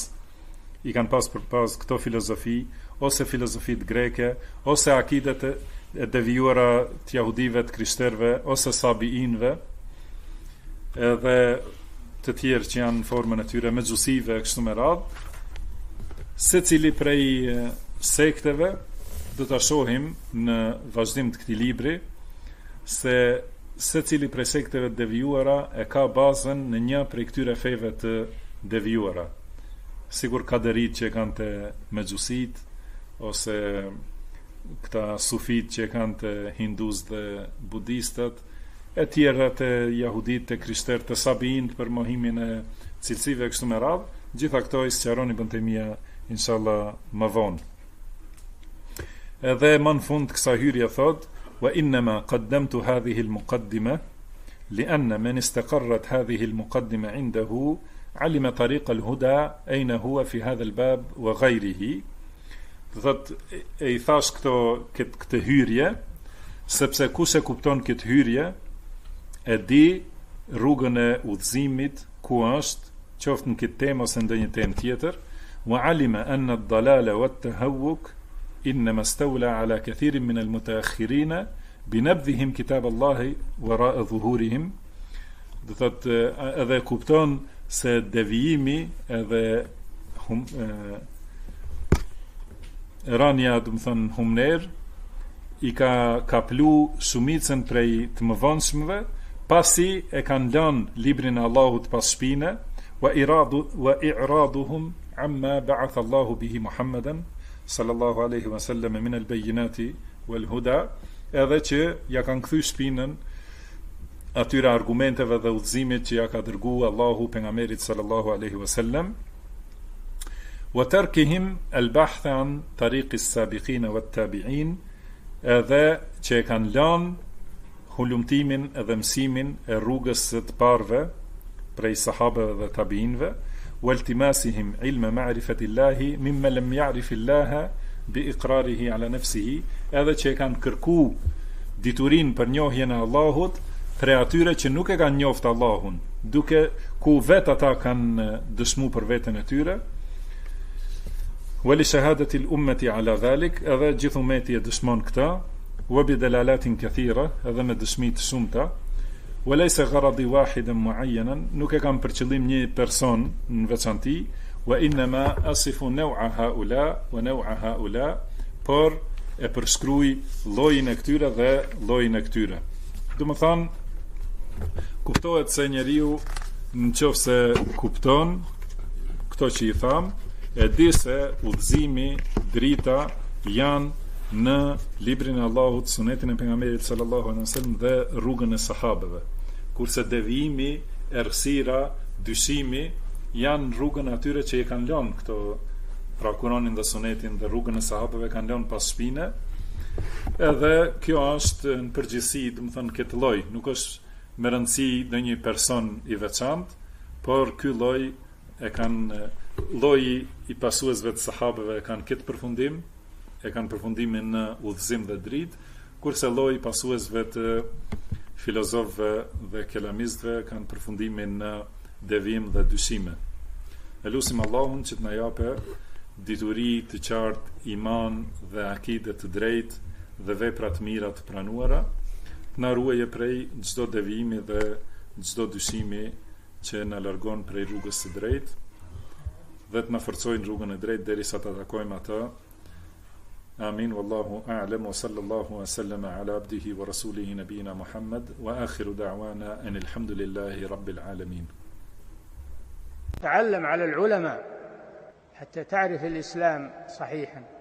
bazë këto filozofi, ose filozofit greke, ose akidet e devijuara të jahudive, të krishterëve, ose sabiinëve, edhe të tjerë që janë formën e tyre mexhusive kështu me radhë. Secili prej sekteve do ta shohim në vazhdim të këtij libri se secili prej sekteve të devijuara e ka bazën në një prej këtyre feve të devijuara. Sigur kaderit që kanë të mexhusit, ose këta sufit që kanë të hinduz dhe budistat, e tjera të jahudit, të krishter, të sabin për mohimin e cilësive kështu me radhë. Gjitha këto i sqaron Ibn Taymija inshallah më vonë. Edhe më në fund kësa hyrje thot: wa innama qaddamtu hadhihi al-muqaddima li'anna man istaqarrat hadhihi al-muqaddima 'indahu 'alima tariq al-huda ayna huwa fi hadha al-bab wa ghayrihi. Thot e i thash këtë hyrje sepse kush e kupton këtë hyrje e di rrugën e udhëzimit ku është, qoftë në këtë temë ose ndonjë temë tjetër. Wa alima anna ad-dalala wa at-tahawwuk innama stawla ala kathirin min al-mutaakhirin binabdhihim kitab Allah wara'a dhuhurihim. Do thot edhe kupton se devijimi edhe rania, do të thon humner, i ka kaplu shumicën prej të mëvonshmëve, pasi e kanë lënë librin e Allahut pas shpine, wa i'raduhum amma ba'atha Allahu bihi Muhammadan sallallahu alaihi wasallam min al-bayyinati wal huda, edhe që ja kanë kthy shpinën atyre argumenteve dhe udhëzimit që ja ka dërguar Allahu pejgamberit sallallahu alaihi wasallam. Wa tarkihim al-bahth an tariq as-sabiqin wa at-tabi'in, edhe që e kanë lënë hulumtimin edhe mësimin e rrugës së të parëve prej sahabëve dhe tabiinëve, waltimasihim ilma ma'rifati llahi mimma lam ya'rif allaha bi iqrarihi ala nafsihi, edhe që e kanë kërku diturin për njohjen e Allahut prej atyre që nuk e kanë njoftë Allahun, duke ku vetë ata kanë dëshmu për veten e tyre. Wali shahadati l-ummati ala dhalik, edhe gjithë ummeti e dëshmon këta, wa bi dalalatin kathira, edhe me dëshmi të shumta. Walaysa gharadi wahidan muayyanan, nuk e kam për qëllim një person në veçanti, wa innama asifu naw'a haula wa naw'a haula, por e përshkruaj llojin e këtyre dhe llojin e këtyre. Do të thonë, kuptohet se njeriu nëse kupton këto që i tham, e di se udhëzimi, drita janë në librin e Allahut, sunetin e pejgamberit sallallahu alaihi wasallam dhe rrugën e sahabëve. Kurse devijimi, errësira, dyshimi janë rrugën atyre që i kanë lënë këto, pra Kur'anin dhe sunetin dhe rrugën e sahabëve kanë lënë pas shpine. Edhe kjo është në përgjithësi, do të thonë këtë lloj, nuk është me rëndësi ndonjë person i veçantë, por ky lloj e kanë lloji i pasuesve të sahabëve kanë këtë përfundim, e kanë përfundimin në udhëzim dhe dritë, kurse lloji i pasuesve të filozofëve dhe kelamistëve kanë përfundimin në devijim dhe dyshime. Elusim Allahun që të na japë dituri të qartë, iman dhe akide të drejtë dhe vepra të mira të pranuara, të na ruajë prej çdo devijimi dhe çdo dyshimi që na largon prej rrugës së drejtë. dhe të na forcojnë rrugën e drejtë derisa ta takojmë atë. Amin, wallahu a'lam, wa sallallahu wa sallama ala abdihi wa rasulihi nabina Muhammad, wa akhiru da'wana anil hamdulillahi rabbil alamin. تعلم على العلماء حتى تعرف الإسلام صحيحا.